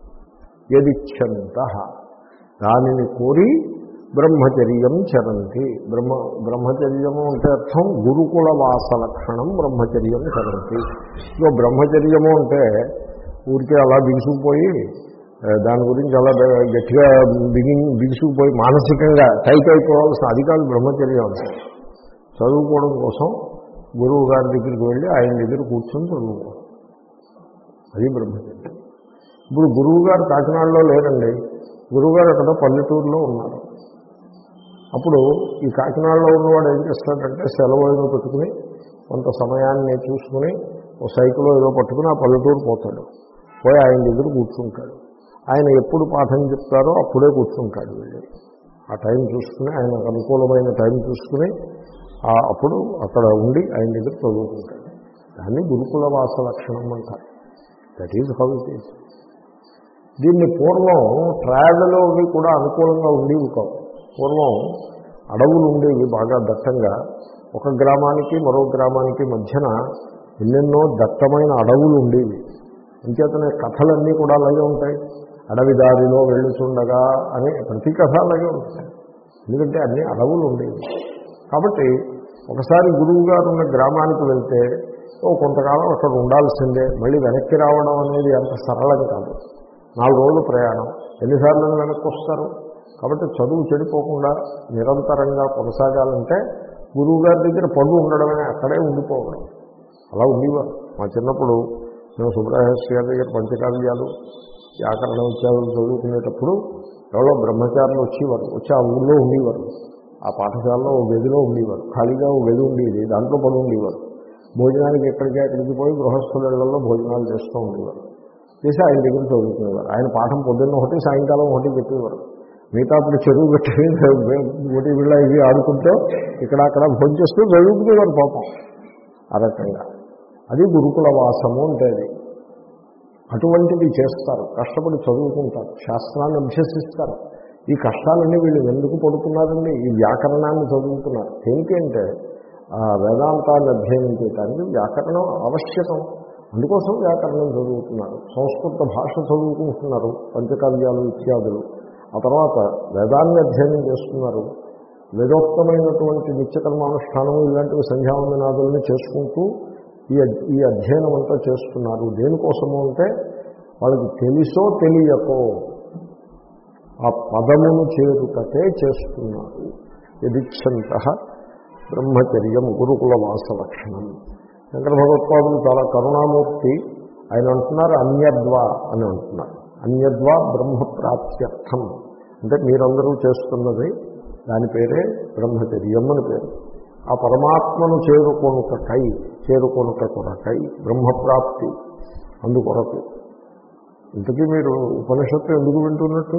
యదిచ్ఛంత దానిని కోరి బ్రహ్మచర్యం చరంతి. బ్రహ్మ బ్రహ్మచర్యము అంటే అర్థం గురుకుల వాస లక్షణం బ్రహ్మచర్యం చరంతి. ఇదో బ్రహ్మచర్యము అంటే ఊరికే అలా బిగుసుకుపోయి దాని గురించి అలా గట్టిగా బిగి బిగుసుకుపోయి మానసికంగా టైట్ అయిపోవాల్సిన అది కాదు బ్రహ్మచర్యం అంటే. చదువుకోవడం కోసం గురువు గారి దగ్గరికి వెళ్ళి ఆయన దగ్గర కూర్చొని చదువుకోవడం, అది బ్రహ్మచర్యం. ఇప్పుడు గురువు గారు కాకినాడలో లేరండి, గురువుగారు అక్కడ పల్లెటూరులో ఉన్నారు. అప్పుడు ఈ కాకినాడలో ఉన్నవాడు ఏం చేస్తాడంటే సెలవు ఏదో పెట్టుకుని కొంత సమయాన్ని చూసుకుని ఓ సైకిల్ ఏదో పట్టుకుని ఆ పల్లెటూరు పోతాడు. పోయి ఆయన దగ్గర కూర్చుంటాడు. ఆయన ఎప్పుడు పాఠం చెప్తారో అప్పుడే కూర్చుంటాడు వెళ్ళి. ఆ టైం చూసుకుని ఆయన అనుకూలమైన టైం చూసుకుని అప్పుడు అక్కడ ఉండి ఆయన దగ్గర చదువుకుంటాడు. దాన్ని గురుకుల వాస లక్షణం అంటారు. That is how it is. దీన్ని పూర్వం ట్రావెల్ అవి కూడా అనుకూలంగా ఉండేవి కావు. పూర్వం అడవులు ఉండేవి బాగా దట్టంగా. ఒక గ్రామానికి మరో గ్రామానికి మధ్యన ఎన్నెన్నో దట్టమైన అడవులు ఉండేవి. అంచేతనే కథలన్నీ కూడా అలాగే ఉంటాయి. అడవి దారిలో వెళ్ళుచుండగా అనే ప్రతి కథ అలాగే ఉంటాయి. ఎందుకంటే అన్ని అడవులు ఉండేవి. కాబట్టి ఒకసారి గురువు గారు ఉన్న గ్రామానికి వెళ్తే ఓ కొంతకాలం అక్కడ ఉండాల్సిందే. మళ్ళీ వెనక్కి రావడం అనేది అంత సరళం కాదు. నాలుగు రోజులు ప్రయాణం, ఎన్నిసార్లు వెనక్కి వస్తారు. కాబట్టి చదువు చెడిపోకుండా నిరంతరంగా కొనసాగాలంటే గురువుగారి దగ్గర పడు ఉండడమే, అక్కడే ఉండిపోవడం. అలా ఉండేవారు. మా చిన్నప్పుడు మేము సుబ్రహ్మణ్య గారి దగ్గర పంచకావ్యాలు వ్యాకరణ విద్యాలు చదువుకునేటప్పుడు ఎవరో బ్రహ్మచారులు వచ్చేవారు. వచ్చి ఆ ఊళ్ళో ఉండేవారు. ఆ పాఠశాలలో ఓ గదిలో ఉండేవారు. ఖాళీగా ఓ గది ఉండేది, దాంట్లో పడి ఉండేవారు. భోజనానికి ఎక్కడికి ఎక్కడికి పోయి గృహస్థులలో భోజనాలు చేస్తూ ఉండేవారు. చేసి ఆయన దగ్గర చదువుకునేవారు. ఆయన పాఠం పొద్దున్న ఒకటి సాయంకాలం ఒకటి చెప్పేవారు. మిగతా అప్పుడు చెరువు పెట్టి ఒకటి వీళ్ళ ఇవి ఆడుకుంటూ ఇక్కడ అక్కడ భోజనం చేస్తూ చదువుకునేవారు పాపం. ఆ రకంగా అది గురుకుల వాసము ఉంటుంది. అటువంటివి చేస్తారు, కష్టపడి చదువుకుంటారు, శాస్త్రాన్ని అభ్యసిస్తారు. ఈ కష్టాలన్నీ వీళ్ళు ఎందుకు పడుతున్నారండి? ఈ వ్యాకరణాన్ని చదువుతున్నారు. దేనికంటే వేదాంతాన్ని అధ్యయనం చేయడానికి వ్యాకరణం ఆవశ్యకం. అందుకోసం వ్యాకరణం చదువుతున్నారు. సంస్కృత భాష చదువుకుంటున్నారు, పంచకావ్యాలు ఇత్యాదులు. ఆ తర్వాత వేదాన్ని అధ్యయనం చేస్తున్నారు. వేదోక్తమైనటువంటి నిత్యకర్మానుష్ఠానం ఇలాంటివి సంధ్యావందనాదుల్ని చేసుకుంటూ ఈ ఈ అధ్యయనం అంతా చేస్తున్నారు. దేనికోసము అంటే వాళ్ళకి తెలుసో తెలియకో ఆ పదమును చేరుకటే చేస్తున్నారు. యదిచ్ఛంత బ్రహ్మచర్యం గురుకుల వాస లక్షణం. శంకర భగవత్పాదులు చాలా కరుణామూర్తి. ఆయన అంటున్నారు అన్యద్వా అని అంటున్నారు. అన్యద్వా బ్రహ్మప్రాప్త్యర్థం అంటే మీరందరూ చేస్తున్నది దాని పేరే బ్రహ్మచర్యం అని పేరు. ఆ పరమాత్మను చేరుకొనుకై చేరుకొనుక కొరకై బ్రహ్మప్రాప్తి అందుకొరకు. ఇంతకీ మీరు ఉపనిషత్తు ఎందుకు వింటున్నట్టు?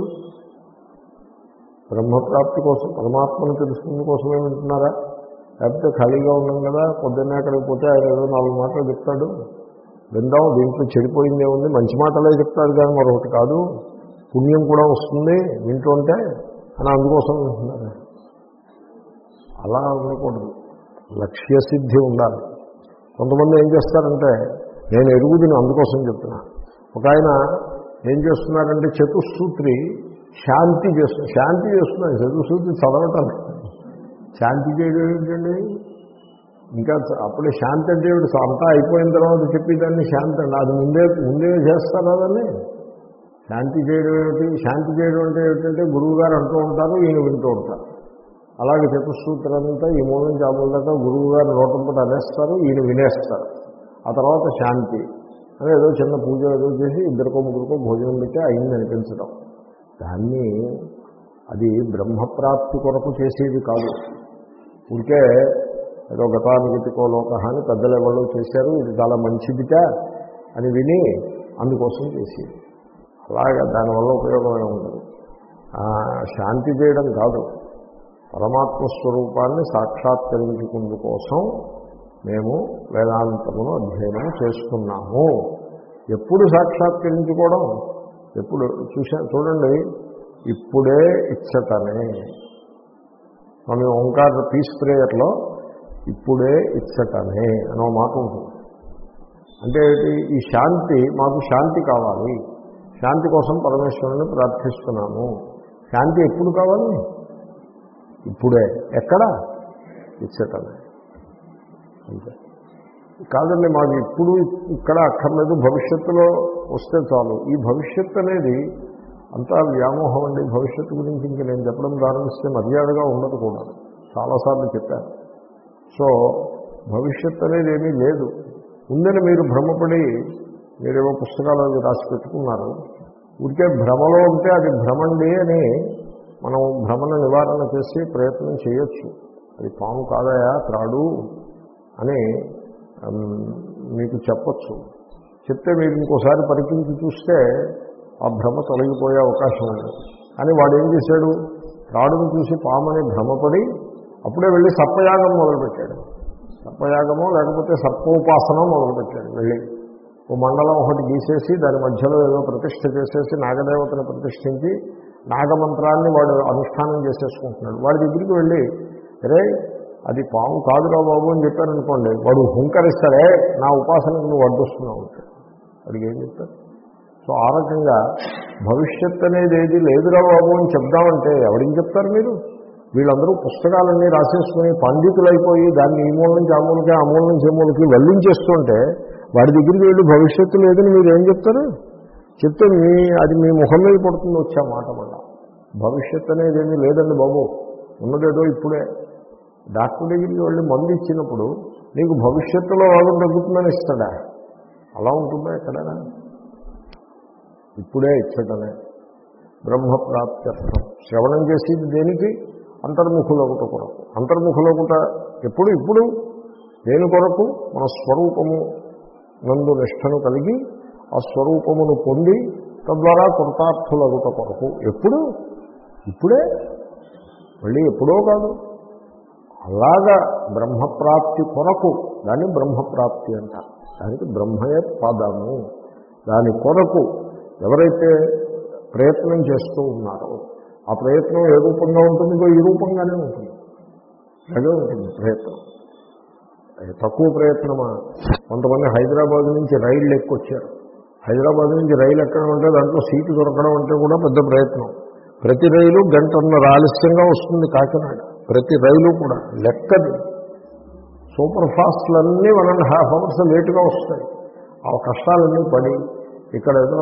బ్రహ్మప్రాప్తి కోసం, పరమాత్మను తెలుసుకునే కోసమే వింటున్నారా? లేకపోతే ఖాళీగా ఉన్నాం కదా, పొద్దున్నే అక్కడికి పోతే ఆయన ఏదో నాలుగు మాటలు చెప్తాడు, విందాం, దీంట్లో చెడిపోయిందే ఉంది, మంచి మాటలే చెప్తాడు కానీ మరొకటి కాదు, పుణ్యం కూడా వస్తుంది వింటుంటే అని అందుకోసం వింటున్నారు. అలా ఉండకూడదు. లక్ష్యసిద్ధి ఉండాలి. కొంతమంది ఏం చేస్తారంటే నేను ఎరుగుదిని అందుకోసం చెప్తున్నా. ఒక ఆయన ఏం చేస్తున్నారంటే చతుస్సూత్రి శాంతి చేస్తున్నారు. శాంతి చేస్తున్నారు, చతుస్సూత్రి చదవటం. శాంతి చేయడం ఏంటండి? ఇంకా అప్పుడే శాంతి అంటే అంతా అయిపోయిన తర్వాత చెప్పేదాన్ని శాంతి అండి. అది ముందే ముందే చేస్తారా దాన్ని? శాంతి చేయడం ఏమిటి? శాంతి చేయడం అంటే ఏమిటంటే గురువు గారు అంటూ ఉంటారు, ఈయన వింటూ ఉంటారు. అలాగే చతుస్సూత్రంతా ఈ మూల నుంచి ఆ మూల దాకా గురువు గారు నోటంపట అనేస్తారు, ఈయన వినేస్తారు. ఆ తర్వాత శాంతి అని ఏదో చిన్న పూజ ఏదో చేసి ఇద్దరికో ముగ్గురికో భోజనం పెట్టి అయింది అనిపించడం. దాన్ని అది బ్రహ్మప్రాప్తి కొరకు చేసేది కాదు. ఊరికే ఏదో గతానిగతికో లోక అని పెద్దలు ఎవరో చేశారు, ఇది చాలా మంచిదిట అని విని అందుకోసం చేసేది. అలాగా దానివల్ల ఉపయోగమే ఉండదు. శాంతి చేయడం కాదు, పరమాత్మ స్వరూపాన్ని సాక్షాత్కరించుకుందు కోసం మేము వేదాంతమును అధ్యయనం చేస్తున్నాము. ఎప్పుడు సాక్షాత్కరించుకోవడం? ఎప్పుడు చూసా చూడండి, ఇప్పుడే ఇచ్చటనే స్వామి ఓంకార పీస్ ప్రేయర్లో ఇప్పుడే ఇచ్చటనే అనో మాట ఉంటుంది. అంటే ఈ శాంతి, మాకు శాంతి కావాలి, శాంతి కోసం పరమేశ్వరుని ప్రార్థిస్తున్నాము. శాంతి ఎప్పుడు కావాలి? ఇప్పుడే. ఎక్కడ? ఇచ్చటనే. అంతే. కాదండి మాకు ఇప్పుడు ఇక్కడ అక్కర్లేదు, భవిష్యత్తులో వస్తే చాలు. ఈ భవిష్యత్తు అనేది అంతా వ్యామోహం అండి. భవిష్యత్తు గురించి ఇంక నేను చెప్పడం ప్రారంభిస్తే మర్యాదగా ఉండదు కూడా. చాలాసార్లు చెప్పాను. సో భవిష్యత్తు అనేది ఏమీ లేదు. ఉందని మీరు భ్రమపడి మీరేవో పుస్తకాలు అవి రాసి పెట్టుకున్నారు. ఊరికే భ్రమలో ఉంటే అది భ్రమండి అని మనం భ్రమను నివారణ చేసి ప్రయత్నం చేయొచ్చు. అది పాము కాదయా త్రాడు అని మీకు చెప్పచ్చు. చెప్తే మీరు ఇంకోసారి పరికించి చూస్తే ఆ భ్రమ తొలగిపోయే అవకాశం ఉంది. కానీ వాడు ఏం చేశాడు? త్రాడును చూసి పామని భ్రమపడి అప్పుడే వెళ్ళి సర్పయాగం మొదలుపెట్టాడు. సర్పయాగమో లేకపోతే సర్పోపాసనం మొదలుపెట్టాడు. వెళ్ళి ఓ మండలం ఒకటి గీసేసి దాని మధ్యలో ఏదో ప్రతిష్ఠ చేసేసి నాగదేవతను ప్రతిష్ఠించి నాగమంత్రాన్ని వాడు అనుష్ఠానం చేసేసుకుంటున్నాడు. వాడి దగ్గరికి వెళ్ళి అరే అది పాము కాదురా బాబు అని చెప్పారనుకోండి, వాడు హుంకరిస్తాడే నా ఉపాసనకు నువ్వు అడ్డొస్తున్నావు ఉంటాడు. వాడికి ఏం చెప్తారు? సో ఆ రకంగా భవిష్యత్ అనేది ఏది లేదురా బాబు అని చెప్దామంటే ఎవరికి చెప్తారు మీరు? వీళ్ళందరూ పుస్తకాలన్నీ రాసేసుకుని పండితులైపోయి దాన్ని ఈ మూల నుంచి ఆ మూలకి ఆ మూల నుంచి ఏ మూలకి వల్లించేస్తుంటే వాడి దగ్గరికి వెళ్ళి భవిష్యత్తు లేదని మీరు ఏం చెప్తారు? చెప్తే మీ అది మీ ముఖం మీద పడుతుంది వచ్చే మాట వల్ల. భవిష్యత్ అనేది ఏమీ లేదండి బాబు, ఉన్నదేదో ఇప్పుడే. డాక్టర్ దగ్గరికి వెళ్ళి మందు ఇచ్చినప్పుడు నీకు భవిష్యత్తులో రోగం తగ్గుతుందని ఇస్తాడా? అలా ఉంటుందా ఎక్కడైనా? ఇప్పుడే ఇచ్చటనే. బ్రహ్మప్రాప్త్యర్థం శ్రవణం చేసేది దేనికి? అంతర్ముఖులొకట కొరకు. అంతర్ముఖులొకట ఎప్పుడు? ఇప్పుడు దేని కొరకు? మన స్వరూపము నందు నిష్టను కలిగి ఆ స్వరూపమును పొంది తద్వారా కృతార్థులొకట కొరకు. ఎప్పుడు? ఇప్పుడే. మళ్ళీ ఎప్పుడో కాదు. అలాగా బ్రహ్మప్రాప్తి కొరకు దాన్ని బ్రహ్మప్రాప్తి అంటారు. దానికి బ్రహ్మయే పదము. దాని కొరకు ఎవరైతే ప్రయత్నం చేస్తూ ఉన్నారో ఆ ప్రయత్నం ఏ రూపంగా ఉంటుందో ఈ రూపంగానే ఉంటుంది. అదే ఉంటుంది ప్రయత్నం. తక్కువ ప్రయత్నమా? కొంతమంది హైదరాబాద్ నుంచి రైళ్ళు ఎక్కొచ్చారు. హైదరాబాద్ నుంచి రైలు ఎక్కడం అంటే దాంట్లో సీటు దొరకడం అంటే కూడా పెద్ద ప్రయత్నం. ప్రతి రైలు గంటన్నర ఆలస్యంగా వస్తుంది కాకినాడ. ప్రతి రైలు కూడా లెక్కది. సూపర్ ఫాస్ట్లన్నీ వన్ అండ్ హాఫ్ అవర్స్ లేటుగా వస్తాయి. ఆ కష్టాలన్నీ పడి ఇక్కడ ఏదో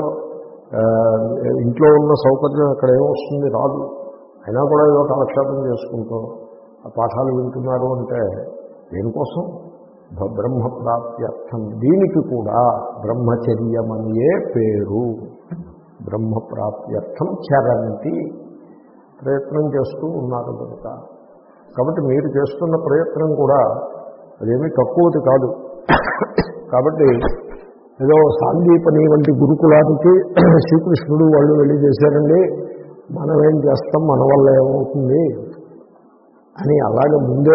ఇంట్లో ఉన్న సౌకర్యం అక్కడ ఏమొస్తుంది? రాదు. అయినా కూడా ఏదో కాలక్షేపం చేసుకుంటూ ఆ పాఠాలు వింటున్నారు అంటే దేనికోసం? బ్రహ్మప్రాప్త్యర్థం. దీనికి కూడా బ్రహ్మచర్యమనియే పేరు. బ్రహ్మప్రాప్త్యర్థం చరంతి, ప్రయత్నం చేస్తూ ఉన్నారు కనుక. కాబట్టి మీరు చేస్తున్న ప్రయత్నం కూడా అదేమీ తక్కువది కాదు. కాబట్టి ఏదో సాందీపని వంటి గురుకులానికి శ్రీకృష్ణుడు వాళ్ళు వెళ్ళి చేశారండి, మనం ఏం చేస్తాం, మన వల్ల ఏమవుతుంది అని అలాగే ముందే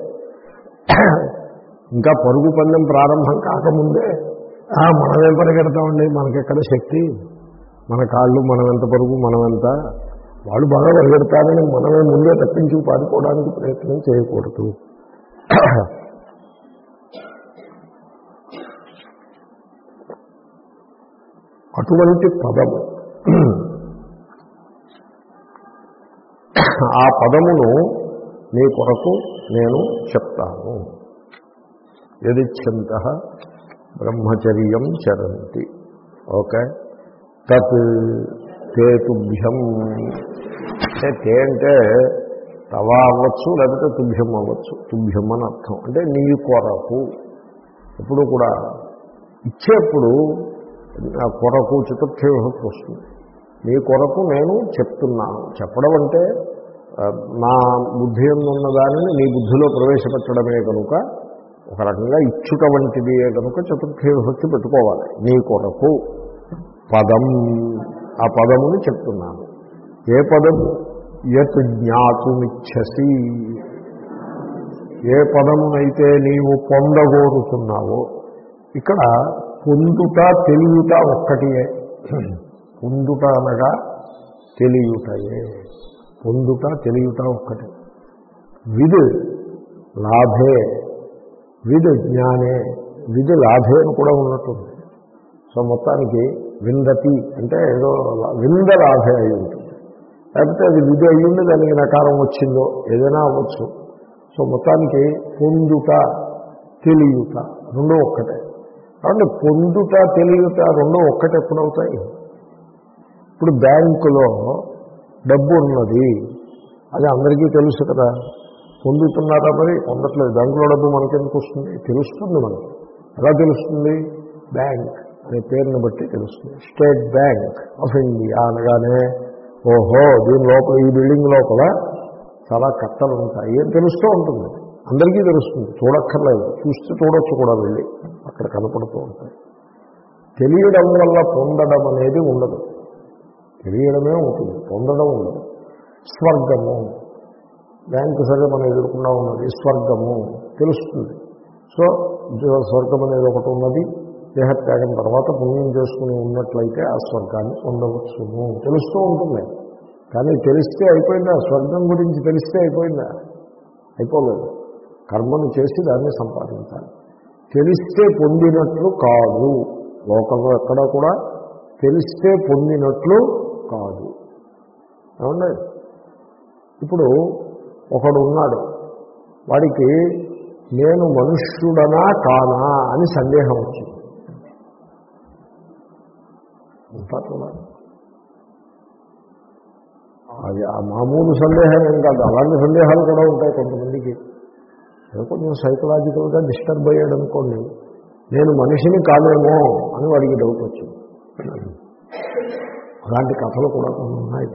ఇంకా పరుగు పందెం ప్రారంభం కాకముందే మనమేం పరిగెడతామండి, మనకెక్కడ శక్తి, మన కాళ్ళు మనం ఎంత పరుగు మనం ఎంత, వాళ్ళు బాగా పరిగెడతారని మనమే ముందే తప్పించి పారిపోవడానికి ప్రయత్నం చేయకూడదు. అటువంటి పదము, ఆ పదమును నీ కొరకు నేను చెప్తాను. యదిచ్ఛంత బ్రహ్మచర్యం చరంతి. ఓకే. తత్ తే తుభ్యం. అంటే తే అంటే తవా అవ్వచ్చు, లేకపోతే తుభ్యం అవ్వచ్చు. తుభ్యం అని అర్థం. అంటే నీ కొరకు. ఎప్పుడు కూడా ఇచ్చేప్పుడు కొరకు చతుర్థి విభక్తి వస్తుంది. నీ కొరకు నేను చెప్తున్నాను. చెప్పడం అంటే నా బుద్ధి ఉన్న దానిని నీ బుద్ధిలో ప్రవేశపెట్టడమే కనుక ఒక రకంగా ఇచ్చుట వంటిదియే కనుక చతుర్థి విభక్తి పెట్టుకోవాలి. నీ కొరకు పదం, ఆ పదముని చెప్తున్నాను. ఏ పదము? యత్ జ్ఞాతుమిచ్చసి. ఏ పదమునైతే నీవు పొందగోరుతున్నావో. ఇక్కడ పొందుట తెలియట ఒక్కటియే. పొందుట అనగా తెలియుటయే. పొందుట తెలియుట ఒక్కటే. విద్ లాభే, విద్ జ్ఞానే, విద్ లాభే అని కూడా ఉన్నట్టుంది. సో మొత్తానికి విందతి అంటే ఏదో వింద లాభే అయి ఉంటుంది. లేకపోతే అది విధి అయ్యింది, దానికి నకారం వచ్చిందో ఏదైనా అవ్వచ్చు. సో మొత్తానికి పొందుట తెలియుట రెండూ ఒక్కటే. కాబట్టి పొందుట తెలియుట రెండూ ఒక్కటే ఎప్పుడవుతాయి? ఇప్పుడు బ్యాంకులో డబ్బు ఉన్నది, అది అందరికీ తెలుసు కదా. పొందుతున్నారా? మరి పొందట్లేదు. బ్యాంకులో డబ్బు మనకెందుకు వస్తుంది? తెలుస్తుంది మనకి. ఎలా తెలుస్తుంది? బ్యాంక్ అనే పేరుని బట్టి తెలుస్తుంది. స్టేట్ బ్యాంక్ ఆఫ్ ఇండియా అనగానే ఓహో దీని లోపల, ఈ బిల్డింగ్ లోపల చాలా కట్టలు ఉంటాయి అని తెలుస్తూ ఉంటుంది. అందరికీ తెలుస్తుంది, చూడక్కర్లేదు. చూస్తే చూడొచ్చు కూడా, వెళ్ళి అక్కడ కనపడుతూ ఉంటాయి. తెలియడం వల్ల పొందడం అనేది ఉండదు. తెలియడమే ఉంటుంది, పొందడం ఉండదు. స్వర్గము, బ్యాంకు సరే మనం ఎదుర్కొన్నా ఉన్నది, స్వర్గము తెలుస్తుంది. సో స్వర్గం అనేది ఒకటి ఉన్నది. దేహత్యాగం తర్వాత పుణ్యం చేసుకుని ఉన్నట్లయితే ఆ స్వర్గాన్ని పొందవచ్చును తెలుస్తూ ఉంటుంది. కానీ తెలిస్తే అయిపోయిందా? స్వర్గం గురించి తెలిస్తే అయిపోయిందా? అయిపోలేదు. కర్మను చేసి దాన్ని సంపాదించాలి. తెలిస్తే పొందినట్లు కాదు. లోకంలో ఎక్కడా కూడా తెలిస్తే పొందినట్లు కాదు. ఏమండి, ఇప్పుడు ఒకడు ఉన్నాడు, వాడికి నేను మనుష్యుడనా కానా అని సందేహం వచ్చింది. ఉంటారు కూడా, అది ఆ మామూలు సందేహం ఏం కాదు. అలాంటి సందేహాలు కూడా ఉంటాయి కొంతమందికి. కొంచెం సైకలాజికల్గా డిస్టర్బ్ అయ్యాడు అనుకోండి, నేను మనిషిని కాలేమో అని వాడికి డౌట్ వచ్చింది. అలాంటి కథలు కూడా కొన్ని ఉన్నాయి.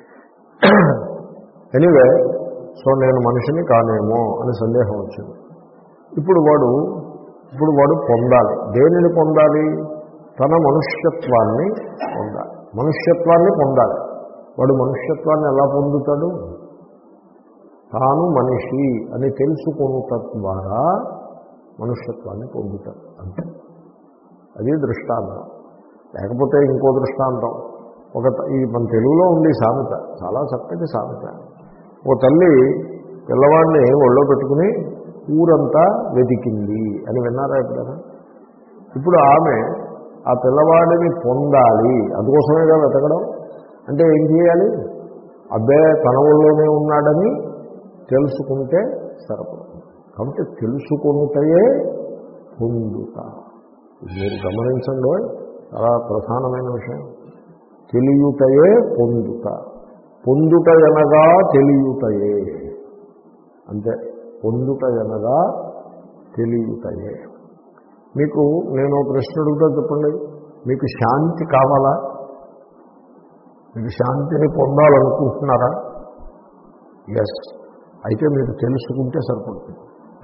ఎనీవే, సో నేను మనిషిని కానేమో అని సందేహం వచ్చింది. ఇప్పుడు వాడు ఇప్పుడు వాడు పొందాలి. దేనిని పొందాలి? తన మనుష్యత్వాన్ని పొందాలి. మనుష్యత్వాన్ని పొందాలి. వాడు మనుష్యత్వాన్ని ఎలా పొందుతాడు? తాను మనిషి అని తెలుసుకొనుట ద్వారా మనుష్యత్వాన్ని పొందుతాడు. అంతే. అది దృష్టాంతం. లేకపోతే ఇంకో దృష్టాంతం. ఒక ఈ మన తెలుగులో ఉంది సామెత, చాలా చక్కటి సామెత. ఓ తల్లి పిల్లవాడిని ఒళ్ళో పెట్టుకుని ఊరంతా వెతికింది అని విన్నారా ఎప్పుడైనా? ఇప్పుడు ఆమె ఆ పిల్లవాడిని పొందాలి, అందుకోసమేగా వెతకడం. అంటే ఏం చేయాలి? అబ్బే తన ఊళ్ళోనే ఉన్నాడని తెలుసుకుంటే సరిపడుతుంది. కాబట్టి తెలుసుకుంటే పొందుట. మీరు గమనించండి, చాలా ప్రధానమైన విషయం. తెలియుటయే పొందుట. పొందుట ఎనగా తెలియుటయే. అంతే. పొందుట ఎనగా తెలియుటయే. మీకు నేను ప్రశ్న అడుగుతా, చెప్పండి. మీకు శాంతి కావాలా? మీకు శాంతిని పొందాలనుకుంటున్నారా? ఎస్. అయితే మీరు తెలుసుకుంటే సరిపడుతుంది.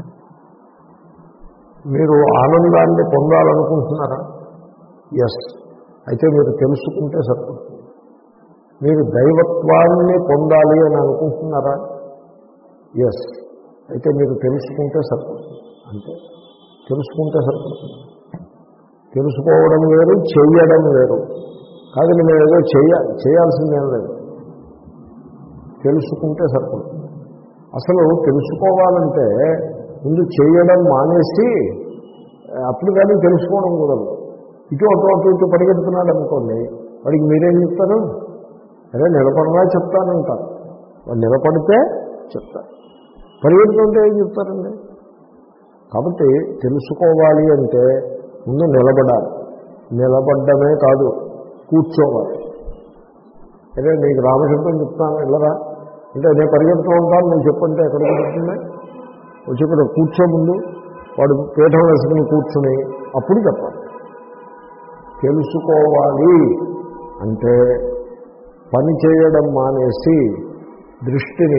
మీరు ఆనందాన్ని పొందాలనుకుంటున్నారా? ఎస్. అయితే మీరు తెలుసుకుంటే సరిపడుతుంది. మీరు దైవత్వాన్ని పొందాలి అని అనుకుంటున్నారా? ఎస్. అయితే మీరు తెలుసుకుంటే సరిపడుతుంది. అంటే తెలుసుకుంటే సరిపడుతుంది. తెలుసుకోవడం వేరు, చెయ్యడం వేరు. కాదని మేము ఏదో చేయ చేయాల్సిందేం లేదు. తెలుసుకుంటే సరిపడుతుంది. అసలు తెలుసుకోవాలంటే ముందు చేయడం మానేసి అప్పుడు కానీ తెలుసుకోవడం కుదరదు. ఇటు అటు అటు ఇటు పరిగెడుతున్నాడు అనుకోండి, వాడికి మీరేం చెప్తారు? అదే నిలబడరా చెప్తానంటారు. వాడు నిలబడితే చెప్తారు, పరిగెడుతుంటే ఏం చెప్తారండి? కాబట్టి తెలుసుకోవాలి అంటే ముందు నిలబడాలి. నిలబడ్డమే కాదు, కూర్చోవాలి. అదే నీకు రామశబ్దం చెప్తాను వెళ్ళరా అంటే నేను పరిగెడుతూ ఉంటాను, నేను చెప్పంటే ఎక్కడ కుదురుతుంది? వచ్చి ఇక్కడ కూర్చో, ముందు వాడు పీఠం వేసుకుని కూర్చుని అప్పుడు చెప్పాలి. తెలుసుకోవాలి అంటే పని చేయడం మానేసి దృష్టిని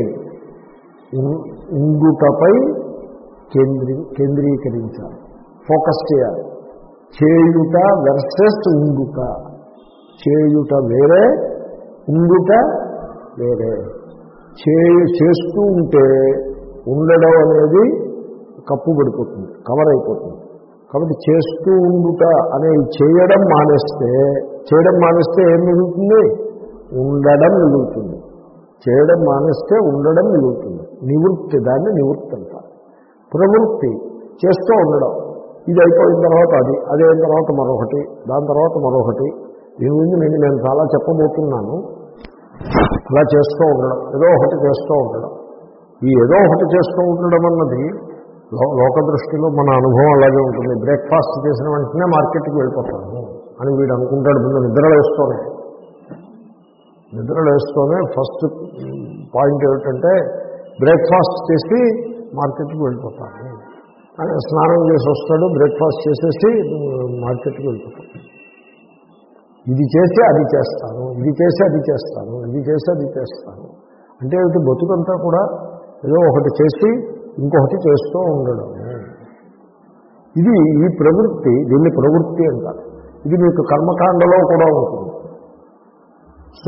ఉంగుటపై కేంద్రీ కేంద్రీకరించాలి, ఫోకస్ చేయాలి. చేయుట వెర్సెస్ ఉంగుట. చేయుట వేరే, ఉంగుట వేరే. చేయు చేస్తూ ఉంటే ఉండడం అనేది కప్పు పడిపోతుంది, కవర్ అయిపోతుంది. కాబట్టి చేస్తూ ఉండుట అనే చేయడం మానేస్తే చేయడం మానేస్తే ఏం మిగులుతుంది? ఉండడం మిగులుతుంది. చేయడం మానేస్తే ఉండడం మిగులుతుంది. నివృత్తి, దాన్ని నివృత్తి అంటారు. ప్రవృత్తి చేస్తూ ఉండడం, ఇది అయిపోయిన తర్వాత అది, అది అయిన తర్వాత మరొకటి, దాని తర్వాత మరొకటి. దీని గురించి నేను నేను చాలా చెప్పబోతున్నాను. అలా చేస్తూ ఉండడం, ఏదో ఒకటి చేస్తూ ఉండడం. ఈ ఏదో ఒకటి చేస్తూ ఉండడం అన్నది లోక దృష్టిలో మన అనుభవం అలాగే ఉంటుంది. బ్రేక్ఫాస్ట్ చేసిన వెంటనే మార్కెట్కి వెళ్ళిపోతాను అని వీడు అనుకుంటాడు. ముందు నిద్రలేస్తూనే నిద్రలేస్తూనే ఫస్ట్ పాయింట్ ఏమిటంటే బ్రేక్ఫాస్ట్ చేసి మార్కెట్కి వెళ్ళిపోతాను అని. స్నానం చేసి వస్తాడు, బ్రేక్ఫాస్ట్ చేసేసి మార్కెట్కి వెళ్ళిపోతాడు. ఇది చేసి అది చేస్తాను, ఇది చేసి అది చేస్తాను, ఇది చేసి అది చేస్తాను అంటే ఏమిటి? బతుకంతా కూడా ఏదో ఒకటి చేసి ఇంకొకటి చేస్తూ ఉండడం. ఇది ఈ ప్రవృత్తి, దీన్ని ప్రవృత్తి అంటారు. ఇది మీకు కర్మకాండలో కూడా ఉంటుంది. సో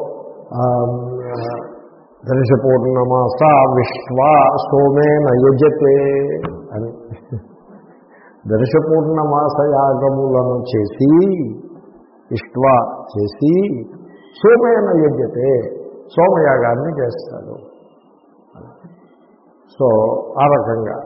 దర్శపూర్ణమాస విశ్వ సోమేన యజతే అని దర్శపూర్ణమాస యాగములను చేసి ఇష్ట్వ చేసి సోమేన యజతే సోమయాగాన్ని చేస్తాడు. సో ఆ రకంగా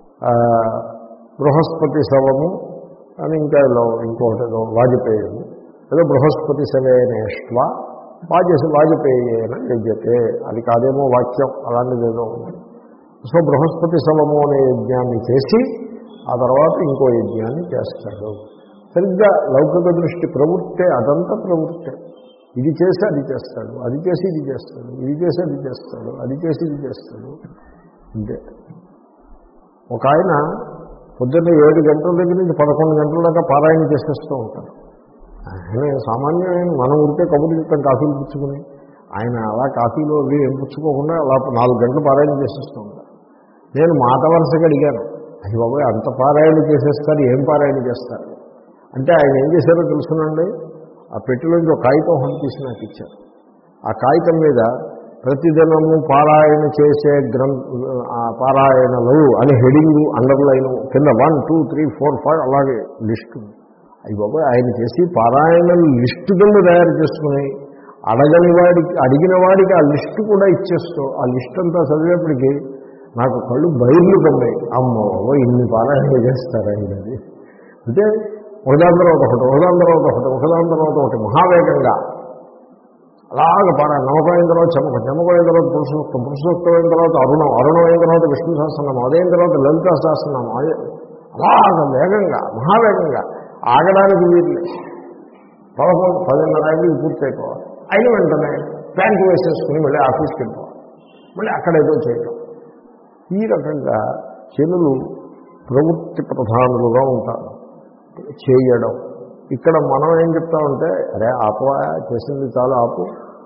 బృహస్పతి శవము అని ఇంకా ఇంకొకటి ఏదో వాజపేయము, ఏదో బృహస్పతి శవేనేష్వ వాజసి వాజపేయేన యజ్ఞతే, అది కాదేమో వాక్యం, అలాంటిది ఏదో ఉంది. సో బృహస్పతి శవము అనే యజ్ఞాన్ని చేసి ఆ తర్వాత ఇంకో యజ్ఞాన్ని చేస్తాడు. సరిగ్గా లౌకిక దృష్టి ప్రవృత్తే, అదంతా ప్రవృత్తే. ఇది చేసి అది చేస్తాడు, అది చేసి ఇది చేస్తాడు, ఇది చేసి అది చేస్తాడు, అది చేసి ఇది చేస్తాడు. అంతే. ఒక ఆయన పొద్దున్న ఏడు గంటల దగ్గర నుంచి పదకొండు గంటల దాకా పారాయణ చేసేస్తూ ఉంటారు. ఆయన సామాన్యమైన మనం ఉంటే కబుర్లు చెప్తాం కాఫీలు పుచ్చుకుని, ఆయన అలా కాఫీలో అవి ఏం పుచ్చుకోకుండా అలా నాలుగు గంటలు పారాయణ చేసేస్తూ ఉంటారు. నేను మాట వరుసగా అడిగాను, అయ్యి బాబోయ్ అంత పారాయణ చేసేస్తారు, ఏం పారాయణ చేస్తారు అంటే ఆయన ఏం చేశారో తెలుసునండి. ఆ పెట్టెలోంచి ఒక కాగితం ఒకటి తీసి నాకు ఇచ్చారు. ఆ కాగితం మీద ప్రతిదినము పారాయణ చేసే గ్రం పారాయణలు అని హెడింగు, అండర్లైను, కింద one two three four five అలాగే లిస్టు. అయ్యి బాబోయ్ ఆయన చేసి పారాయణలు లిస్టు కింద తయారు చేసుకుని అడగని వాడికి అడిగిన వాడికి ఆ లిస్టు కూడా ఇచ్చేస్తూ ఆ లిస్ట్ అంతా చదివేప్పటికీ నాకు కళ్ళు బయర్లు కమ్మాయి. అమ్మో ఇన్ని పారాయణలు చేస్తారు ఆయనది. అంటే ఒకదాని తర్వాత ఒకటి, ఒకదాని తర్వాత ఒకటి, ఒకదాని తర్వాత ఒకటి మహావేగంగా అలాగ పారాయణ. నమ్మకమైన తర్వాత చెమక, చెమకమైన తర్వాత పురుషోత్తం, పురుషోత్తం అయిన తర్వాత అరుణం, అరుణం అయిన తర్వాత విష్ణు సహస్రనామం, అదైన తర్వాత లలితా సహస్రనామం, అదే అలాగ వేగంగా మహావేగంగా ఆగడానికి వీళ్ళు పదకొండు పదిన్నర ఐదుకి పూర్తయిపోవాలి. అయిన వెంటనే ప్యాంటు వేసేసుకుని మళ్ళీ ఆఫీస్కి వెళ్ళిపోవాలి, మళ్ళీ అక్కడ ఏదో చేయటం. ఈ రకంగా జనులు ప్రవృత్తి ప్రధానులుగా ఉంటారు. చేయడం. ఇక్కడ మనం ఏం చెప్తామంటే అరే ఆపవా, చేసింది చాలా ఆపు,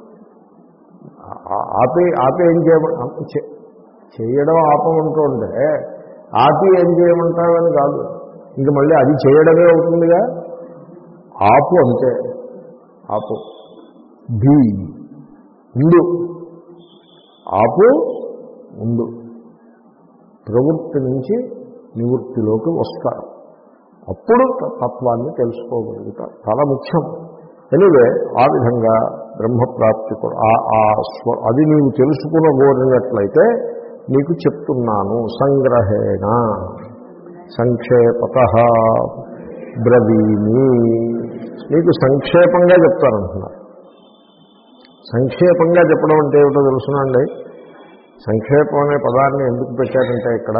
ఆపి ఆపి ఏం చేయమంటే చేయడం ఆపమంటూ ఉంటే ఆపి ఏం చేయమంటావని కాదు, ఇంక మళ్ళీ అది చేయడమే అవుతుందిగా. ఆపు అంతే, ఆపు బీ ఉండు, ఆపు ఉండు. ప్రవృత్తి నుంచి నివృత్తిలోకి వస్తారు. అప్పుడు తత్వాన్ని తెలుసుకోగలుగుతారు. చాలా ముఖ్యం. ఎనివే ఆ విధంగా బ్రహ్మప్రాప్తి అది నీవు తెలుసుకునగోరినట్లయితే నీకు చెప్తున్నాను. సంగ్రహేణ సంక్షేపత బ్రవీమి, నీకు సంక్షేపంగా చెప్తానంటున్నారు. సంక్షేపంగా చెప్పడం అంటే ఏమిటో తెలుసునండి. సంక్షేపం అనే పదాన్ని ఎందుకు పెట్టారంటే ఇక్కడ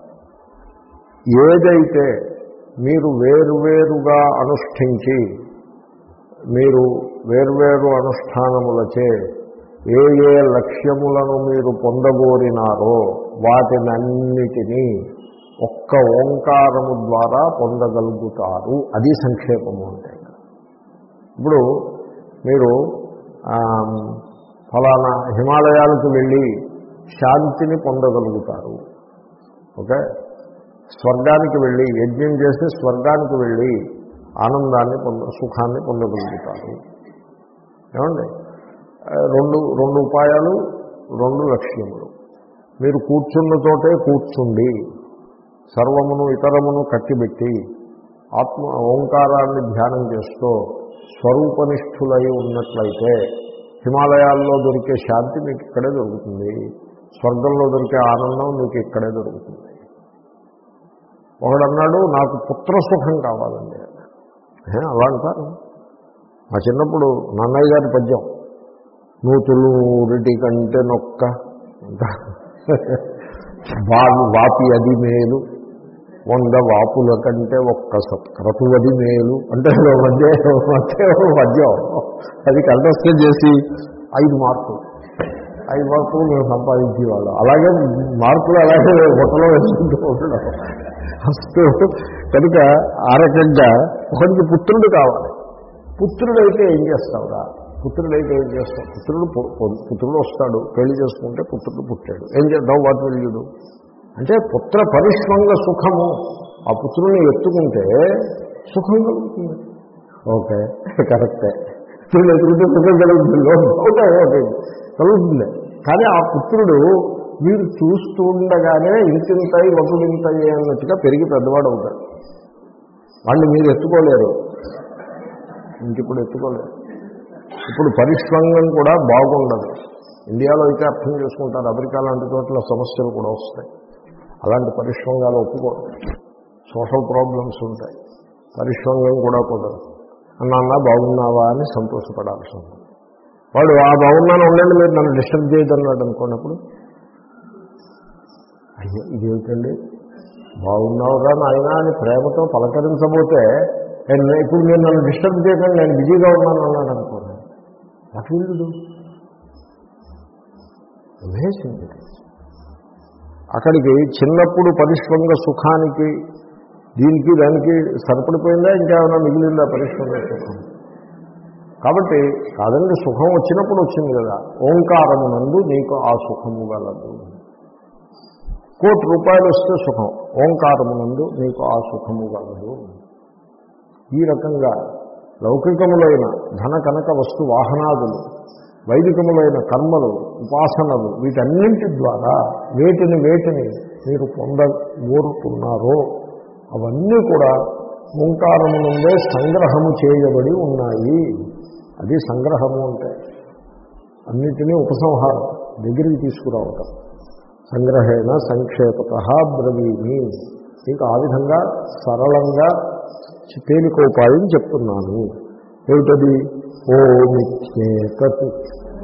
ఏదైతే మీరు వేరువేరుగా అనుష్ఠించి మీరు వేర్వేరు అనుష్ఠానములచే ఏ ఏ లక్ష్యములను మీరు పొందగోరినారో వాటినన్నిటినీ ఒక్క ఓంకారము ద్వారా పొందగలుగుతారు. అది సంక్షేపము అంటే. ఇప్పుడు మీరు ఫలానా హిమాలయాలకు వెళ్ళి శాంతిని పొందగలుగుతారు. ఓకే, స్వర్గానికి వెళ్ళి యజ్ఞం చేసి స్వర్గానికి వెళ్ళి ఆనందాన్ని పొంద సుఖాన్ని పొందగలుగుతారు. ఏమండి, రెండు రెండు ఉపాయాలు, రెండు లక్ష్యములు. మీరు కూర్చున్న చోటే కూర్చుండి సర్వమును ఇతరమును కట్టిబెట్టి ఆత్మ ఓంకారాన్ని ధ్యానం చేస్తూ స్వరూపనిష్ఠులై ఉన్నట్లయితే హిమాలయాల్లో దొరికే శాంతి మీకు ఇక్కడే దొరుకుతుంది, స్వర్గంలో దొరికే ఆనందం మీకు ఇక్కడే దొరుకుతుంది. ఒకడన్నాడు నాకు పుత్రసుఖం కావాలండి. అలా అంటారు. మా చిన్నప్పుడు నన్నయ్య గారి పద్యం, నూతులూరిటి కంటే నొక్క వాపు వాపి అది మేలు, వంద వాపుల కంటే ఒక్క సత్క్రతువది మేలు అంటే మధ్య మధ్య పద్యం. అది కంఠస్థం చేసి ఐదు మార్కులు ఐదు మార్కులు మేము సంపాదించేవాళ్ళం. అలాగే మార్కులు అలాగే బొట్టలో వేసుకుంటూ ఉండడం వస్తూ. కనుక ఆ రకంగా ఒకరికి పుత్రుడు కావాలి. పుత్రుడైతే ఏం చేస్తావురా? పుత్రుడైతే ఏం చేస్తావు? పుత్రుడు పుత్రుడు వస్తాడు, పెళ్లి చేసుకుంటే పుత్రుడు పుట్టాడు, ఏం చేద్దాం వాటి వెళ్ళుడు అంటే పుత్ర పరిష్వంగ సుఖము. ఆ పుత్రుని ఎత్తుకుంటే సుఖం కలుగుతుంది. ఓకే, కరెక్టే. పుత్రుడు ఎత్తుకుంటే సుఖం కలుగుతుంది. ఓకే ఓకే కలుగుతుంది. కానీ ఆ పుత్రుడు మీరు చూస్తూ ఉండగానే ఇంతింతాయి వకులింతాయి అన్నట్టుగా పెరిగి పెద్దవాడు అవుతాడు. వాడిని మీరు ఎత్తుకోలేరు, ఇంకిప్పుడు ఎత్తుకోలేరు. ఇప్పుడు పరిష్వంగం కూడా బాగుండదు. ఇండియాలో అయితే అర్థం చేసుకుంటారు, అమెరికా లాంటి చోట్ల సమస్యలు కూడా వస్తాయి. అలాంటి పరిష్వంగాలు ఒప్పుకోరు, సోషల్ ప్రాబ్లమ్స్ ఉంటాయి. పరిష్వంగం కూడా కుదరదు. అన్నా బాగున్నావా అని సంతోషపడాల్సి ఉంటుంది. వాడు ఆ బాగున్నాను ఉండండి మీరు నన్ను డిస్టర్బ్ చేయదన్నాడు అనుకున్నప్పుడు, అయ్యో ఇదేమిటండి బాగున్నావురా నాయన అని ప్రేమతో పలకరించబోతే ఇప్పుడు మీరు నన్ను డిస్టర్బ్ చేయకండి నేను బిజీగా ఉన్నాను అన్నాడు అనుకోండి, అట్లుండు అమేజింగ్. అక్కడికి చిన్నప్పుడు పరిష్వంగ సుఖానికి దీనికి దానికి సరిపడిపోయిందా, ఇంకేమైనా మిగిలిందా పరిష్వంగ సుఖం? కాబట్టి కాదండి, సుఖం వచ్చినప్పుడు వచ్చింది కదా. ఓంకారమునందు నీకు ఆ సుఖము గలదు. కోటి రూపాయలు వస్తే సుఖం, ఓంకారమునందు నీకు ఆ సుఖము గలదు. ఈ రకంగా లౌకికములైన ధన కనక వస్తు వాహనాదులు, వైదికములైన కర్మలు, ఉపాసనలు, వీటన్నింటి ద్వారా వేటిని వేటిని మీరు పొందగోరుతున్నారో అవన్నీ కూడా ఓంకారము నుండే సంగ్రహము చేయబడి ఉన్నాయి. అది సంగ్రహము అంటే అన్నిటినీ ఉపసంహారం దగ్గరికి తీసుకురావటం. సంగ్రహేణ సంక్షేపత బ్రవీమి. ఇంకా ఆ విధంగా సరళంగా తేలికోపాయం చెప్తున్నాను. ఏమిటది? ఓమిత్యేతత్,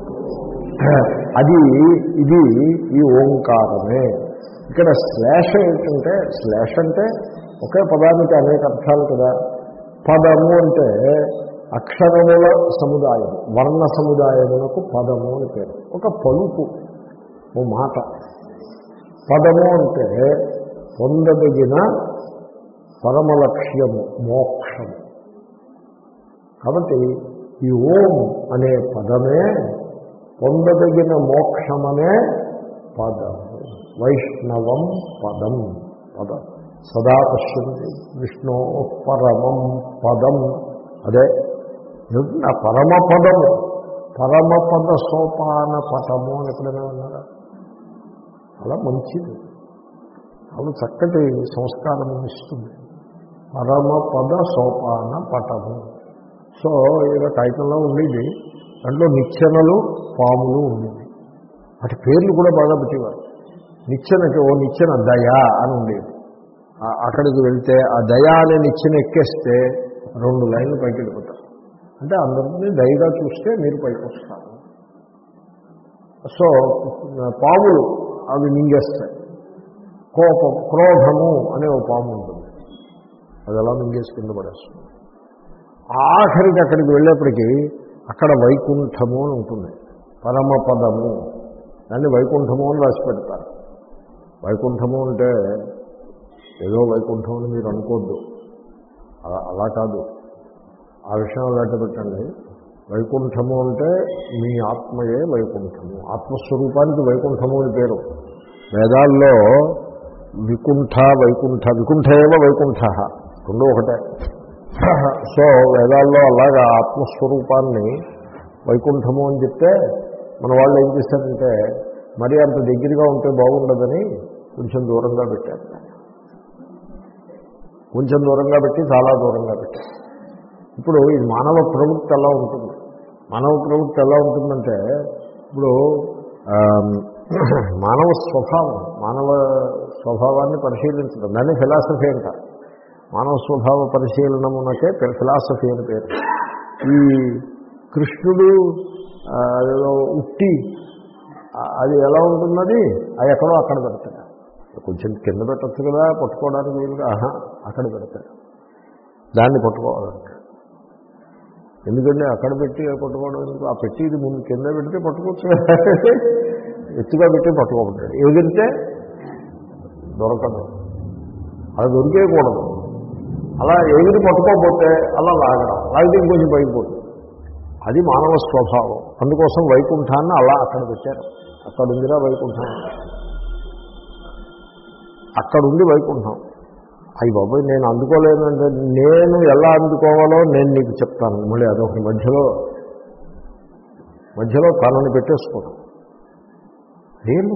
అది ఇది ఈ ఓంకారమే. ఇక్కడ శ్లేష ఏంటంటే, శ్లేష అంటే ఒకే పదానికి అనేక అర్థాలు కదా. పదము అంటే అక్షరముల సముదాయం, వర్ణ సముదాయమునకు పదము అని పేరు. ఒక పలుకు, ఓ మాట. పదము అంటే పొందదగిన పరమలక్ష్యము, మోక్షము. కాబట్టి ఈ ఓం అనే పదమే పొందదగిన మోక్షమనే పదము. వైష్ణవం పదం, పదం సదా పశ్యంతి విష్ణు పరమం పదం. అదే నా పరమపదము, పరమపద సోపాన పదము అని ఎప్పుడైనా ఉన్నారా? అలా మంచిది, అలా చక్కటి సంస్కారం ఇస్తుంది. పరమపద సోపాన పటము. సో ఇలా టైటిల్లో ఉండేది. దాంట్లో నిచ్చెనలు పాములు ఉండేది. వాటి పేర్లు కూడా బాగా పెట్టేవారు. నిచ్చెనకి ఓ నిచ్చెన దయా అని ఉండేది. అక్కడికి వెళ్తే ఆ దయా అనే నిచ్చెన ఎక్కేస్తే రెండు లైన్లు పైకి వెళ్ళిపోతారు. అంటే అందరినీ దయగా చూస్తే మీరు పైకి వస్తారు. సో పాములు అవి మింగేస్తాయి. కోపం, క్రోధము అనే ఒక పాము ఉంటుంది, అది ఎలా మింగేసి కింద పడేస్తుంది. ఆఖరికి అక్కడికి వెళ్ళేప్పటికీ అక్కడ వైకుంఠము అని ఉంటుంది, పరమపదము. దాన్ని వైకుంఠము అని రాసి పెడతారు. వైకుంఠము అంటే ఏదో వైకుంఠం అని మీరు అనుకోద్దు, అలా అలా కాదు. ఆ విషయం అలాంటి పెట్టండి. వైకుంఠము అంటే మీ ఆత్మయే వైకుంఠము. ఆత్మస్వరూపానికి వైకుంఠము అని పేరు. వేదాల్లో వికుంఠ వైకుంఠ, వికుంఠ ఏవ వైకుంఠ రెండు ఒకటే. సో వేదాల్లో అలాగా ఆత్మస్వరూపాన్ని వైకుంఠము అని చెప్తే మన వాళ్ళు ఏం చేశారంటే మరి అంత దగ్గరగా ఉంటే బాగుండదని కొంచెం దూరంగా పెట్టారు. కొంచెం దూరంగా పెట్టి చాలా దూరంగా పెట్టి. ఇప్పుడు ఇది మానవ ప్రవృత్తి ఎలా ఉంటుంది, మానవ ప్రవృత్తి ఎలా ఉంటుందంటే ఇప్పుడు మానవ స్వభావం, మానవ స్వభావాన్ని పరిశీలించడం దాన్ని ఫిలాసఫీ అంటారు. మానవ స్వభావ పరిశీలనమునకే ఫిలాసఫీ అని పేరు. ఈ కృష్ణుడు అదేదో ఉట్టి అది ఎలా ఉంటున్నది, అది ఎక్కడో అక్కడ పెడతాడు. కొంచెం కింద పెట్టచ్చు కదా పట్టుకోవడానికి వీలుగా, ఆహా అక్కడ పెడతాడు. దాన్ని పట్టుకోవాలంటాడు. ఎందుకంటే అక్కడ పెట్టి పట్టుకోవడం ఎందుకు, ఆ పెట్టి ఇది ముందు కింద పెడితే పట్టుకోవచ్చు, ఎత్తుగా పెట్టి పట్టుకోమంటాడు. ఎగిరితే దొరకదు, అలా దొరికేయకూడదు. అలా ఎగిరి పట్టుకోకపోతే అలా లాగడం, లాగితే ఇంకొంచెం పైకిపోతుంది. అది మానవ స్వభావం. అందుకోసం వైకుంఠాన్ని అలా అక్కడ పెట్టారు. అక్కడ ఉందిరా వైకుంఠం, అక్కడ ఉంది వైకుంఠం. అయ్యి బాబాయ్ నేను అందుకోలేనంటే నేను ఎలా అందుకోవాలో నేను నీకు చెప్తాను. మళ్ళీ అదొక మధ్యలో మధ్యలో తనని పెట్టేసుకోవడం నేను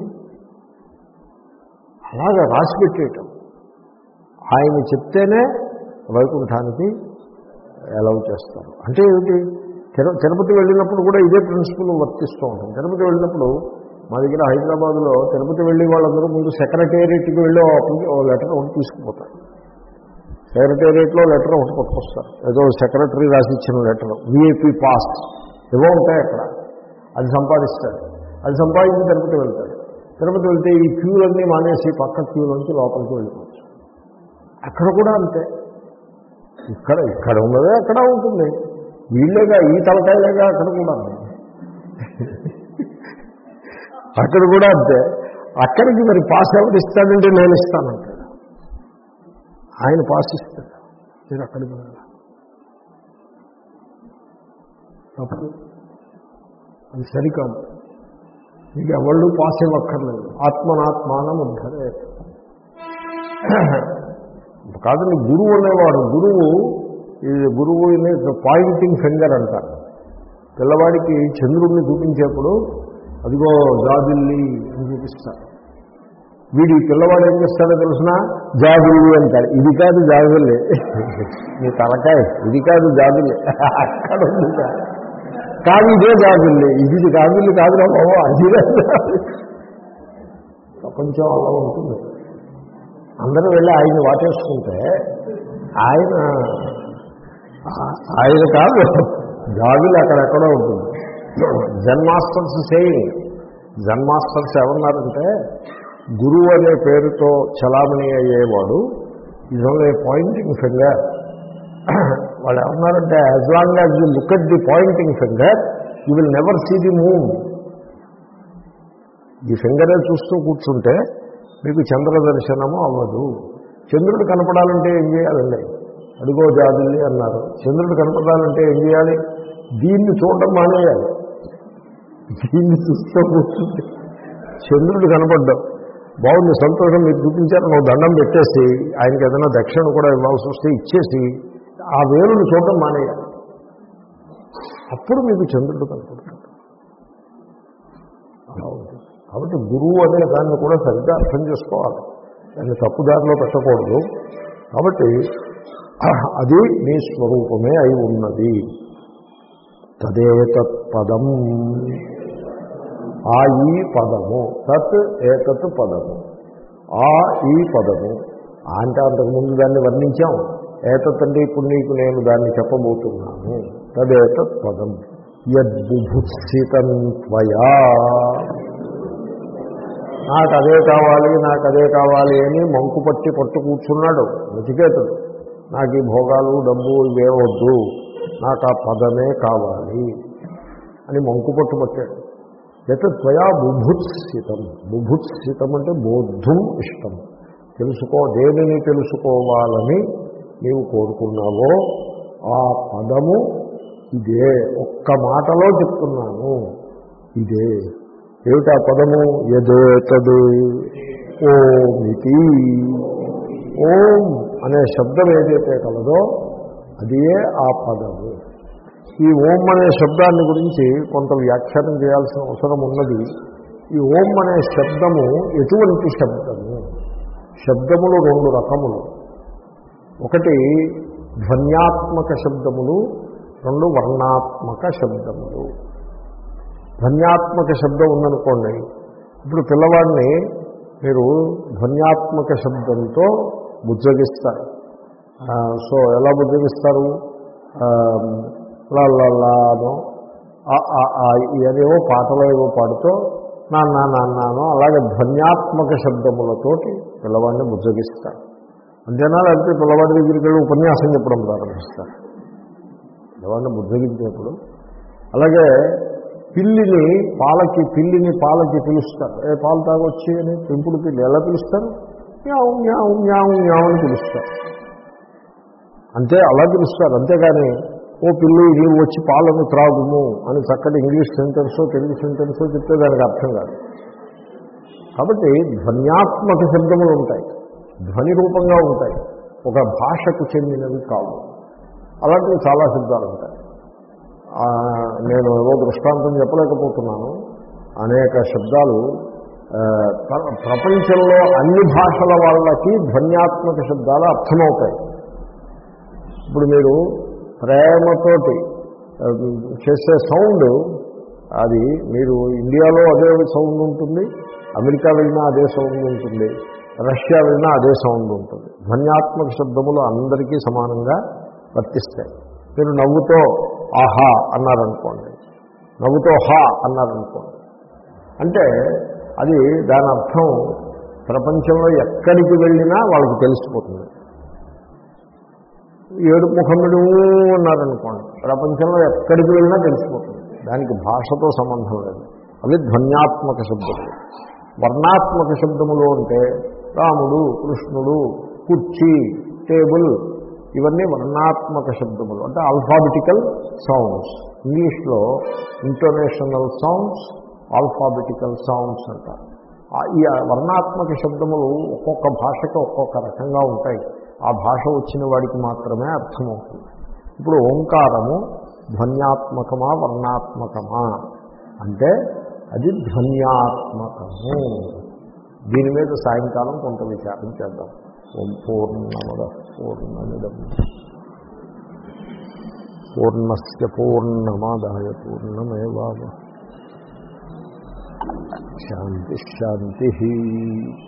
అలాగా రాసి పెట్టేయటం. ఆయన చెప్తేనే వైకుంఠానికి అలౌ చేస్తారు. అంటే ఏమిటి, తిరు తిరుపతి వెళ్ళినప్పుడు కూడా ఇదే ప్రిన్సిపల్ వర్తిస్తూ ఉంటాం. తిరుపతి వెళ్ళినప్పుడు మా దగ్గర హైదరాబాద్లో తిరుపతి వెళ్ళి వాళ్ళందరూ ముందు సెక్రటేరియట్కి వెళ్ళి ఓ లెటర్ ఒకటి తీసుకుపోతారు. సెక్రటేరియట్లో లెటర్ ఒకటి పట్టుకొస్తారు, ఏదో సెక్రటరీ రాసి ఇచ్చిన లెటర్, విఐపి పాస్ ఏవో ఉంటాయి అక్కడ. అది సంపాదిస్తాడు. అది సంపాదించి తిరుపతి వెళ్తాడు. తిరుపతి వెళ్తే ఈ క్యూలన్నీ మానేసి పక్క క్యూలోంచి లోపలికి వెళ్ళిపోవచ్చు. అక్కడ కూడా అంతే. ఇక్కడ ఇక్కడ ఉన్నదే అక్కడ ఉంటుంది. వీళ్ళేగా ఈ తలకాయలేగా అక్కడ కూడా అక్కడ కూడా అంతే. అక్కడికి మరి పాస్ ఎవరు ఇస్తాడంటే నేను ఇస్తానంటాడు. ఆయన పాస్ ఇస్తాడు, మీరు అక్కడికి వెళ్ళాలి. తప్పు, అది సరికాదు. మీకు ఎవళ్ళు పాస్ ఇవ్వక్కర్లేదు. ఆత్మనాత్మానం ఉద్ధరే కాదు. గురువు అనేవాడు, గురువు ఇది గురువు పాయింటింగ్ ఫింగర్ అంటారు. పిల్లవాడికి చంద్రుడిని చూపించేప్పుడు అదిగో జాబిల్లి అని చూపిస్తారు. వీడి పిల్లవాడు ఏం చేస్తాడో తెలిసిన జాబిల్లి అంటాడు. ఇది కాదు జాబిల్లి, నీ తలకాయ ఇది కాదు జాబిల్లి, అక్కడ ఉంది కాదు, ఇదే జాబిల్లి, ఇది జాబిల్లి కాదురా బాబు, అది ప్రపంచం అలా ఉంటుంది. అందరూ వెళ్ళి ఆయన వాటేసుకుంటే ఆయన ఆయన కాదు, జాబిల్లి అక్కడెక్కడో ఉంటుంది. జన్మాస్టర్స్ సేయింగ్, జన్మాస్టర్స్ ఏమన్నారంటే గురువు అనే పేరుతో చలామణి అయ్యేవాడు ఈజ్ ఓన్లీ పాయింటింగ్ ఫింగర్. వాళ్ళు ఏమన్నారంటే as long as you look at the pointing finger you will never see the moon. ఈ ఫింగరే చూస్తూ కూర్చుంటే మీకు చంద్ర దర్శనము అవ్వదు. చంద్రుడు కనపడాలంటే ఏం చేయాలండి, అడుగో జాబిల్లి అన్నారు. చంద్రుడు కనపడాలంటే ఏం చేయాలి, దీన్ని చూడడం మానేయాలి. దీన్ని చూస్తూ కూర్చుంటే చంద్రుడు కనపడ్డం బాగుంది, సంతోషం, మీరు చూపించారు, నువ్వు దండం పెట్టేసి ఆయనకి ఏదైనా దక్షిణ కూడా ఇవ్వాల్సి వస్తే ఇచ్చేసి ఆ వేలును చూడడం మానేయాలి. అప్పుడు మీకు చంద్రుడు కనపడతాడు. అలా ఉంటుంది. కాబట్టి గురువు అనే దాన్ని కూడా సరిగ్గా అర్థం చేసుకోవాలి, దాన్ని తప్పుదారిలో పెట్టకూడదు. కాబట్టి అది మీ స్వరూపమే అయి ఉన్నది. తదేతత్ పదం, ఆ ఈ పదము, తత్ ఏతత్ పదము, ఆ ఈ పదము అంటే అంతకుముందు దాన్ని వర్ణించాం. ఏతత్ అంటే ఇప్పుడు నీకు నేను దాన్ని చెప్పబోతున్నాను. తదేతత్ పదం యద్బుభుత్సితం త్వయా, నాకు అదే కావాలి నాకు అదే కావాలి అని మంకు పట్టి పట్టు కూర్చున్నాడు నచికేతుడు. నాకు ఈ భోగాలు డబ్బు ఇవేవద్దు, నాకు ఆ పదమే కావాలి అని మంకు పట్టు పట్టాడు. యత్ త్వయా బుభుత్సితం, బుభుత్సితం అంటే బోద్ధం ఇష్టం, తెలుసుకో, దేనిని తెలుసుకోవాలని నీవు కోరుకున్నావో ఆ పదము ఇదే. ఒక్క మాటలో చెప్తున్నాను, ఇదే. ఏమిటా పదము? యదేతద్ ఓమితి. ఓం అనే శబ్దం ఏదైతే కలదో అదే ఆ పదము. ఈ ఓం అనే శబ్దాన్ని గురించి కొంత వ్యాఖ్యానం చేయాల్సిన అవసరం ఉన్నది. ఈ ఓం అనే శబ్దము ఎటువంటి శబ్దము? శబ్దములు రెండు రకములు. ఒకటి ధ్వన్యాత్మక శబ్దములు, రెండు వర్ణాత్మక శబ్దములు. ధ్వన్యాత్మక శబ్దం ఉందనుకోండి, ఇప్పుడు పిల్లవాడిని మీరు ధ్వన్యాత్మక శబ్దంతో బుజ్జగిస్తారు. సో ఎలా బుజ్జగిస్తారు? లానో ఏదేవో పాటలో ఏవో పాడుతూ నాన్న నాన్ననో అలాగే ధ్వన్యాత్మక శబ్దములతోటి పిల్లవాడిని బుజ్జగిస్తారు. అంతేనా? లేకపోతే పిల్లవాడి దగ్గరికి వెళ్ళి ఉపన్యాసం చెప్పడం ప్రారంభిస్తారు పిల్లవాడిని బుజ్జగించేప్పుడు. అలాగే పిల్లిని పాలకి పిల్లిని పాలకి పిలుస్తారు. ఏ పాలు తాగొచ్చి అని పెంపుడు పిల్లి ఎలా పిలుస్తారు? మ్యావు మ్యావు మ్యావు మ్యావు అని పిలుస్తారు. అంతే, అలా పిలుస్తారు. అంతేగాని ఓ పిల్లి నీవు వచ్చి పాలను త్రాగుము అని చక్కటి ఇంగ్లీష్ సెంటెన్సో తెలుగు సెంటెన్సో చెప్తే దానికి అర్థం కాదు. కాబట్టి ధ్వన్యాత్మక శబ్దములు ఉంటాయి, ధ్వని రూపంగా ఉంటాయి, ఒక భాషకు చెందినవి కావు. అలాంటివి చాలా శబ్దాలు ఉంటాయి. నేను ఏవో దృష్టాంతం చెప్పలేకపోతున్నాను. అనేక శబ్దాలు ప్రపంచంలో అన్ని భాషల వాళ్ళకి ధ్వన్యాత్మక శబ్దాలు అర్థమవుతాయి. ఇప్పుడు మీరు ప్రేమతోటి చేసే సౌండ్, అది మీరు ఇండియాలో అదే సౌండ్ ఉంటుంది, అమెరికా వెళ్ళినా అదే సౌండ్ ఉంటుంది, రష్యా వెళ్ళినా అదే సౌండ్ ఉంటుంది. ధ్వన్యాత్మక శబ్దములు అందరికీ సమానంగా వర్తిస్తాయి. మీరు నవ్వుతో ఆహా అన్నారనుకోండి, నవ్వుతో హా అన్నారనుకోండి, అంటే అది దాని అర్థం ప్రపంచంలో ఎక్కడికి వెళ్ళినా వాళ్ళకి తెలిసిపోతుంది. ఏడు ముఖముడు అన్నారనుకోండి, ప్రపంచంలో ఎక్కడికి వెళ్ళినా తెలిసిపోతుంది. దానికి భాషతో సంబంధం లేదు. అవి ధ్వన్యాత్మక శబ్దములు. వర్ణాత్మక శబ్దములు అంటే రాముడు, కృష్ణుడు, కుర్చీ, టేబుల్, ఇవన్నీ వర్ణాత్మక శబ్దములు. అంటే ఆల్ఫాబెటికల్ సౌండ్స్. ఇంగ్లీష్లో ఇంటోనేషనల్ సౌండ్స్, ఆల్ఫాబెటికల్ సౌండ్స్ అంటారు. ఈ వర్ణాత్మక శబ్దములు ఒక్కొక్క భాషకి ఒక్కొక్క రకంగా ఉంటాయి. ఆ భాష వచ్చిన వాడికి మాత్రమే అర్థమవుతుంది. ఇప్పుడు ఓంకారము ధ్వన్యాత్మకమా వర్ణాత్మకమా అంటే అది ధ్వన్యాత్మకము. దీని మీద సాయంకాలం కొంత విచారం చేద్దాం. ఓం పూర్ణమద పూర్ణమిదం పూర్ణస్య పూర్ణమాదాయ పూర్ణమేవావశిష్యతే. శాంతి శాంతి.